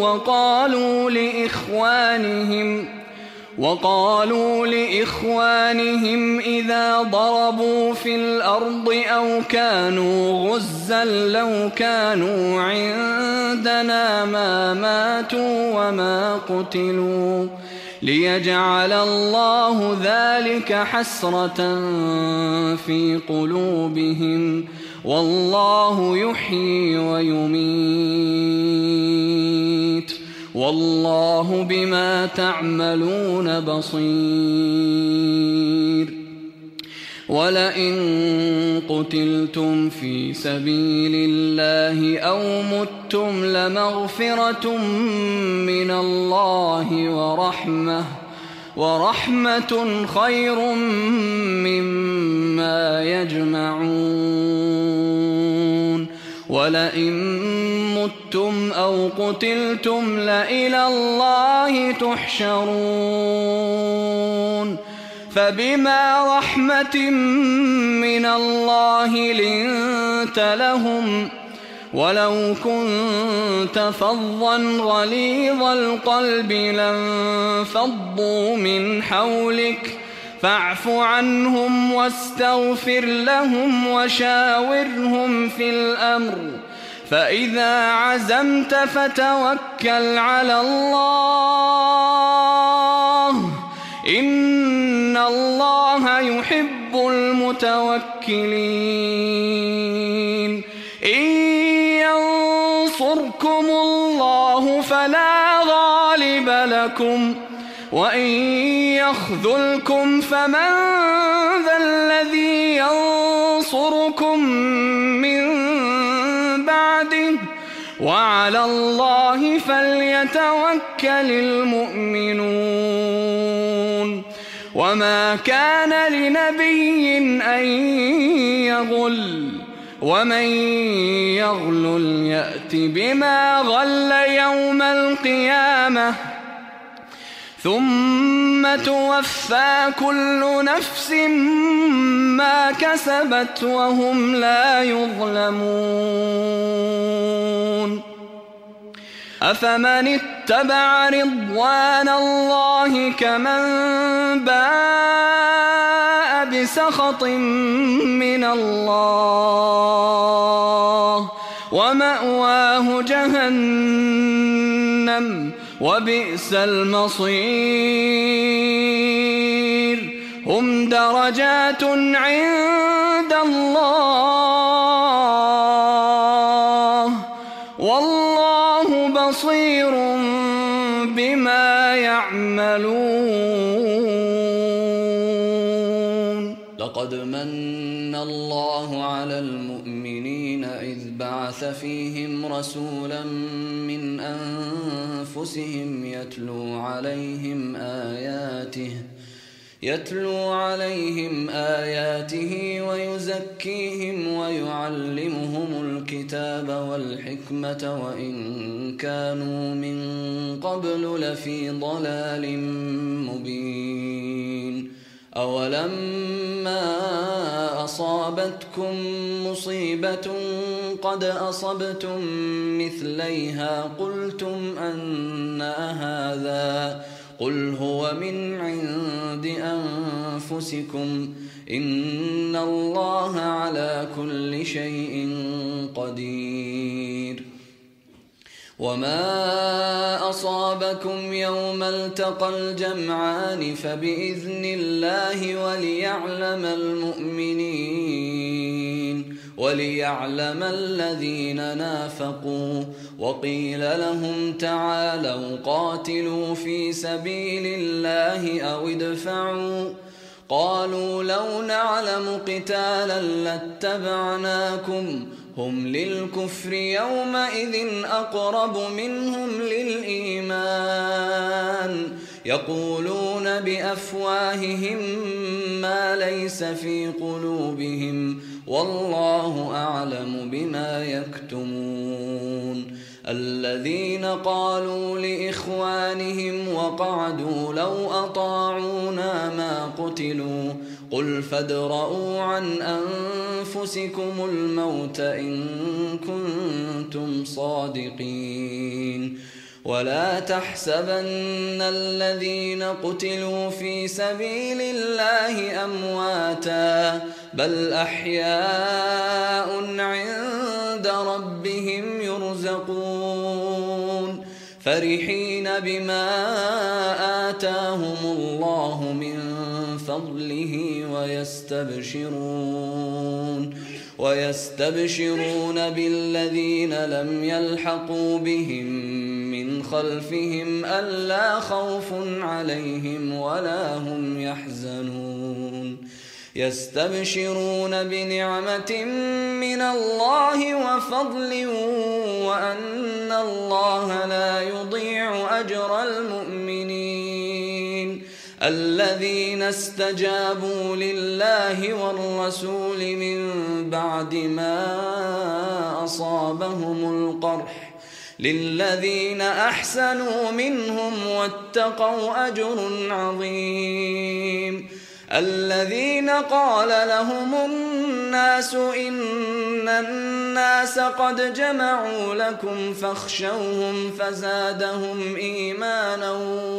وقالوا لإخوانهم إذا ضربوا في الأرض أو كانوا غزا لو كانوا عندنا ما ماتوا وما قتلوا ليجعل الله ذلك حسرة في قلوبهم والله يحيي ويميت والله بما تعملون بصير ولئن قتلتم في سبيل الله أو متم لمغفرة من الله ورحمة خير مما يجمعون ولئن متم أو قتلتم لإلى الله تحشرون فبما رحمة من الله لنت لهم ولو كنت فظا غليظ القلب لانفضوا من حولك فاعف عنهم واستغفر لهم وشاورهم في الأمر فإذا عزمت فتوكل على الله إن الله يحب المتوكلين إن ينصركم الله فلا غالب لكم وإن يخذلكم فمن ذا الذي ينصركم من بعده وعلى الله فليتوكل المؤمنون وما كان لنبي أن يغل ومن يغلل يأت بما غل يوم القيامة ثم توفى كل نفس ما كسبت وهم لا يظلمون. أفمن اتبع رضوان الله كمن باء بسخط من الله ومأواه جهنم وبئس المصير. هم درجات عند الله والله بصير بما يعملون. لقد من الله على المؤمنين إذ بعث فيهم رسولا من أنفسهم يتلو عليهم آياته ويزكيهم ويعلمهم الكتاب والحكمة وإن كانوا من قبل لفي ضلال مبين. أولما أصابتكم مصيبة قد أصبتم مثليها قلتم أنى هذا قل هو من عند أنفسكم إن الله على كل شيء قدير. وما أصابكم يوم التقى الجمعان فبإذن الله وليعلم الذين نافقوا. وقيل لهم تعالوا قاتلوا في سبيل الله أو ادفعوا قالوا لو نعلم قتالا لاتبعناكم هم للكفر يومئذ أقرب منهم للإيمان يقولون بأفواههم ما ليس في قلوبهم والله أعلم بما يكتمون. الذين قالوا لإخوانهم وقعدوا لو أطاعونا ما قتلوا قل فادرءوا عن أنفسكم الموت إن كنتم صادقين. ولا تحسبن الذين قتلوا في سبيل الله أمواتا بل أحياء عند ربهم يرزقون فرحين بما آتاهم الله من فضله ويستبشرون بالذين لم يلحقوا بهم من خلفهم ألا خوف عليهم ولا هم يحزنون. يستبشرون بنعمة من الله وفضل وأن الله لا يضيع أجر المؤمنين. الذين استجابوا لله والرسول من بعد ما أصابهم القرح للذين أحسنوا منهم واتقوا أجر عظيم. الذين قال لهم الناس إن الناس قد جمعوا لكم فاخشوهم فزادهم إيمانا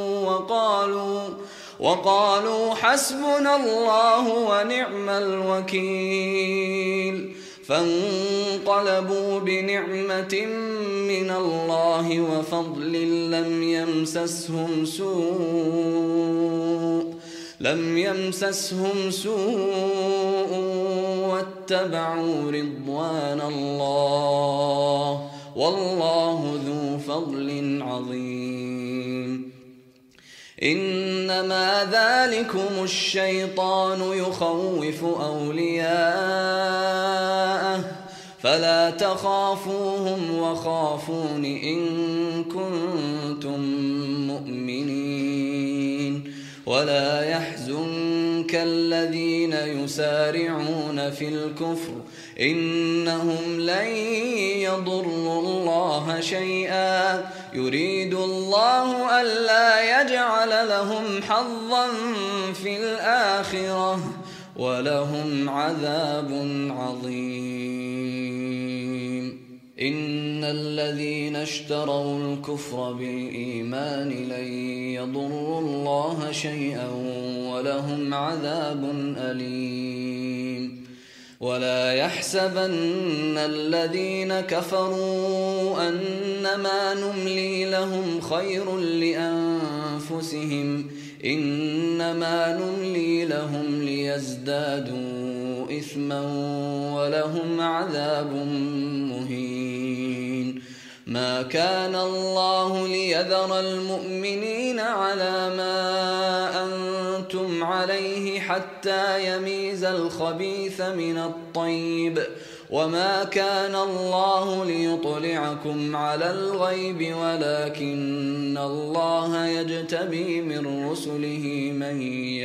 وقالوا حسبنا الله ونعم الوكيل. فانقلبوا بنعمة من الله وفضل لم يمسسهم سوء واتبعوا رضوان الله والله ذو فضل عظيم. إنما ذلكم الشيطان يخوف أولياءه فلا تخافوهم وخافون إن كنتم مؤمنين. ولا يحزنك كالذين يسارعون في الكفر إنهم لن يضروا الله شيئا يريد الله ألا يجعل لهم حظا في الآخرة ولهم عذاب عظيم. إن الذين اشتروا الكفر بالإيمان لن يضروا الله شيئا ولهم عذاب أليم. ولا يحسبن الذين كفروا أنما نملي لهم خير لأنفسهم إنما نملي لهم ليزدادوا إثما ولهم عذاب مهين. ما كان الله ليذر المؤمنين على ما أنتم عليه حتى يميز الخبيث من الطيب وما كان الله ليطلعكم على الغيب ولكن الله يجتبي من رسله من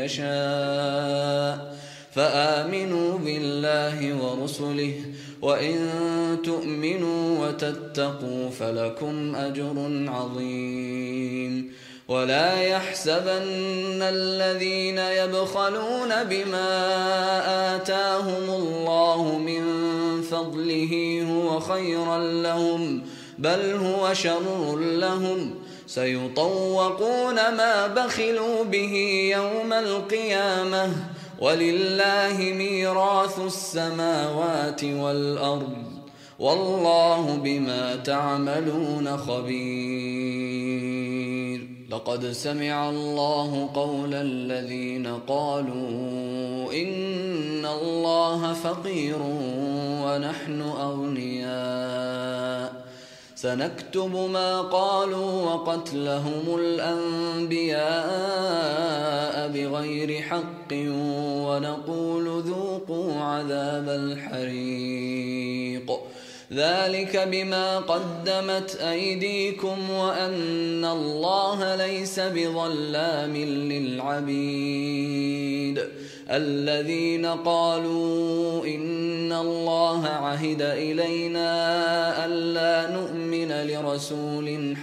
يشاء فآمنوا بالله ورسله وإن تؤمنوا وتتقوا فلكم أجر عظيم. ولا يحسبن الذين يبخلون بما آتاهم الله من فضله هو خيرا لهم بل هو شر لهم سيطوقون ما بخلوا به يوم القيامة ولله ميراث السماوات والأرض والله بما تعملون خبير. لقد سمع الله قول الذين قالوا إن الله فقير ونحن أغنياء سنكتب ما قالوا وقتلهم الأنبياء بغير حق ونقول ذوقوا عذاب الحريق ذلك بما قدمت أيديكم وأن الله ليس بظلام للعبيد. الذين قالوا إن الله عهد إلينا ألا نؤمن لرسول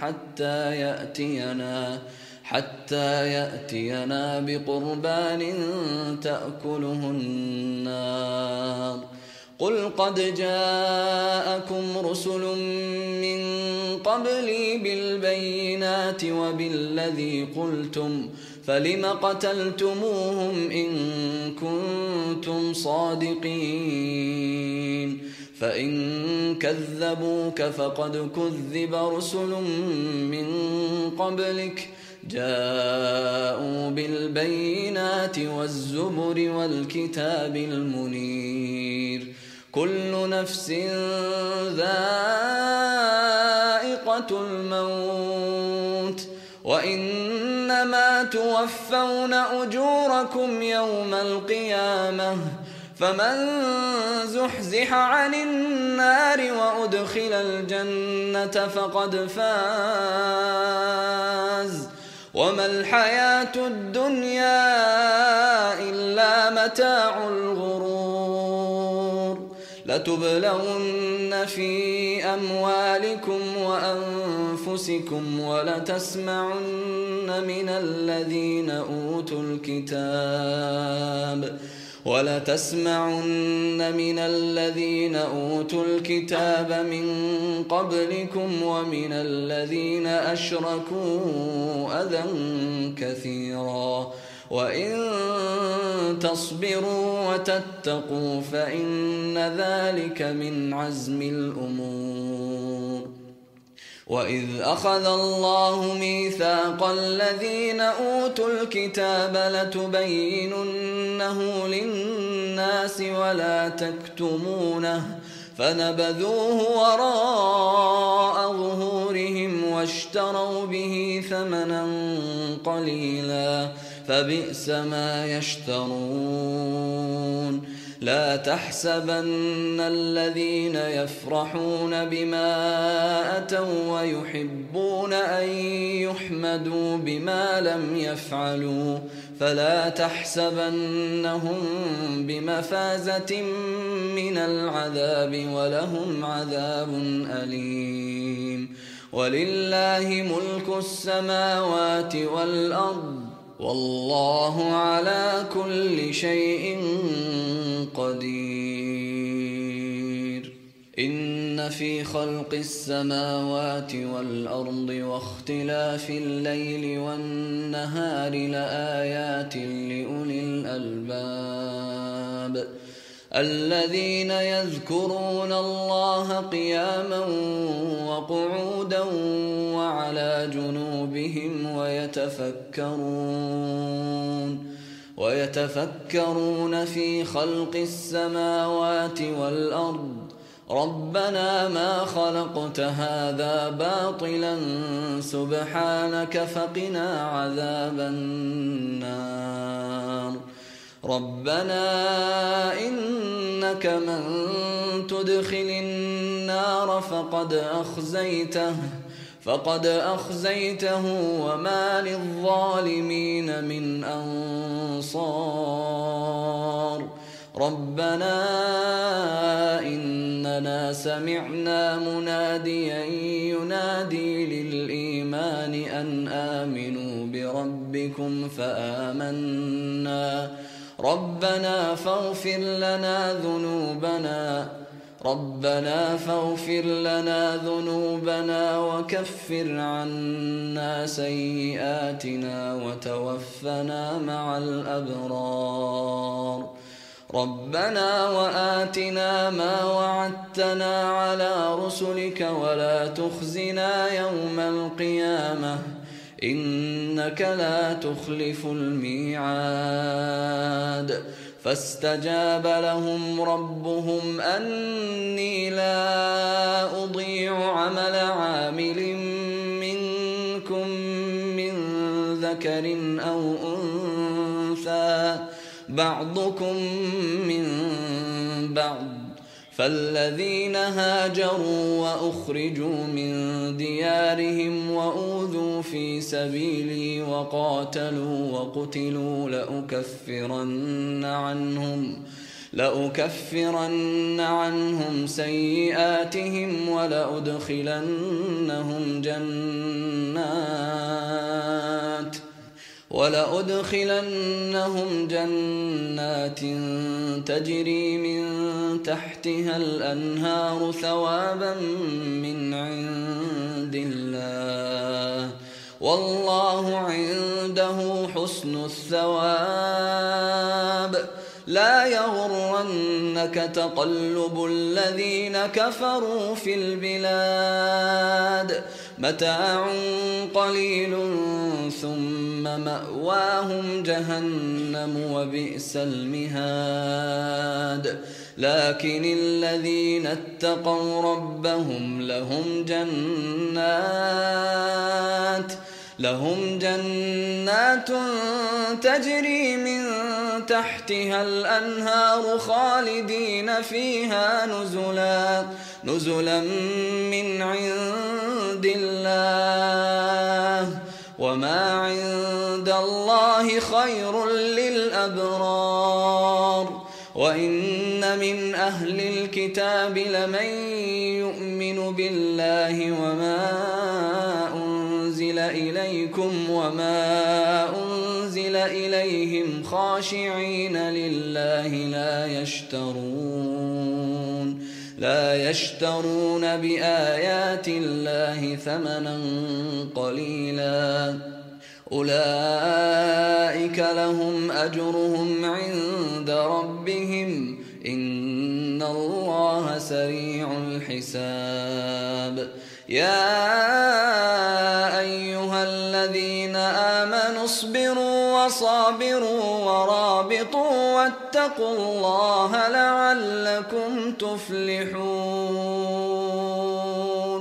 حتى يأتينا بقربان تأكله النار قل قد جاءكم رسل من قبلي بالبينات وبالذي قلتم فلم قتلتموهم إن كنتم صادقين فإن كذبوك فقد كذب رسل من قبلك جاءوا بالبينات والزبر والكتاب المنير كل نفس ذائقة الموت وإنما توفون أجوركم يوم القيامة فمن زحزح عن النار وأدخل الجنة فقد فاز وما الحياة الدنيا إلا متاع الغرور لتبلون في أموالكم وأنفسكم ولتسمعن من الذين أوتوا الكتاب من قبلكم ومن الذين أشركوا أذى كثيرا وإن تصبروا وتتقوا فإن ذلك من عزم الأمور. وإذ أخذ الله ميثاق الذين أوتوا الكتاب لتبيننه للناس ولا تكتمونه فنبذوه وراء ظهورهم واشتروا به ثمنا قليلا فبئس ما يشترون لا تحسبن الذين يفرحون بما أتوا ويحبون أن يحمدوا بما لم يفعلوا فلا تحسبنهم بمفازة من العذاب ولهم عذاب أليم ولله ملك السماوات والأرض والله على كل شيء قدير إن في خلق السماوات والأرض واختلاف الليل والنهار لآيات لأولي الألباب الذين يذكرون الله قياما وقعودا وعلى جنوبهم ويتفكرون في خلق السماوات والأرض ربنا ما خلقت هذا باطلا سبحانك فقنا عذاب النار ربنا إنك من تدخل النار فقد أخزيته وما للظالمين من أنصار ربنا إننا سمعنا مناديا ينادي للإيمان أن آمنوا بربكم فآمنا ربنا فاغفر لنا ذنوبنا وكفر عنا سيئاتنا وتوفنا مع الأبرار ربنا وآتنا ما وعدتنا على رسلك ولا تخزنا يوم القيامة إنك لا تخلف الميعاد فاستجاب لهم ربهم أني لا أضيع عمل عامل منكم من ذكر أو أنثى بعضكم من بعض فالذين هاجروا وأخرجوا من ديارهم وأوذوا في سبيلي وقاتلوا وقتلوا لأكفرن عنهم سيئاتهم ولأدخلنهم جنات تجري من تحتها الأنهار ثوابا من عند الله والله عنده حسن الثواب لا يغرنك تقلب الذين كفروا في البلاد متاع قليل ثم مأواهم جهنم وبئس المهاد لكن الذين اتقوا ربهم لهم جنات تجري من تحتها الأنهار خالدين فيها نزلا من عند الله وما عند الله خير للأبرار وإن من أهل الكتاب لمن يؤمن بالله وما أنزل إليكم وما أنزل إليهم خاشعين لله لا يشترون بآيات الله ثمنا قليلا أولئك لهم أجرهم عند ربهم إن الله سريع الحساب يا أيها الذين آمنوا اصبروا وصابروا ورابطوا واتقوا الله لعلكم تفلحون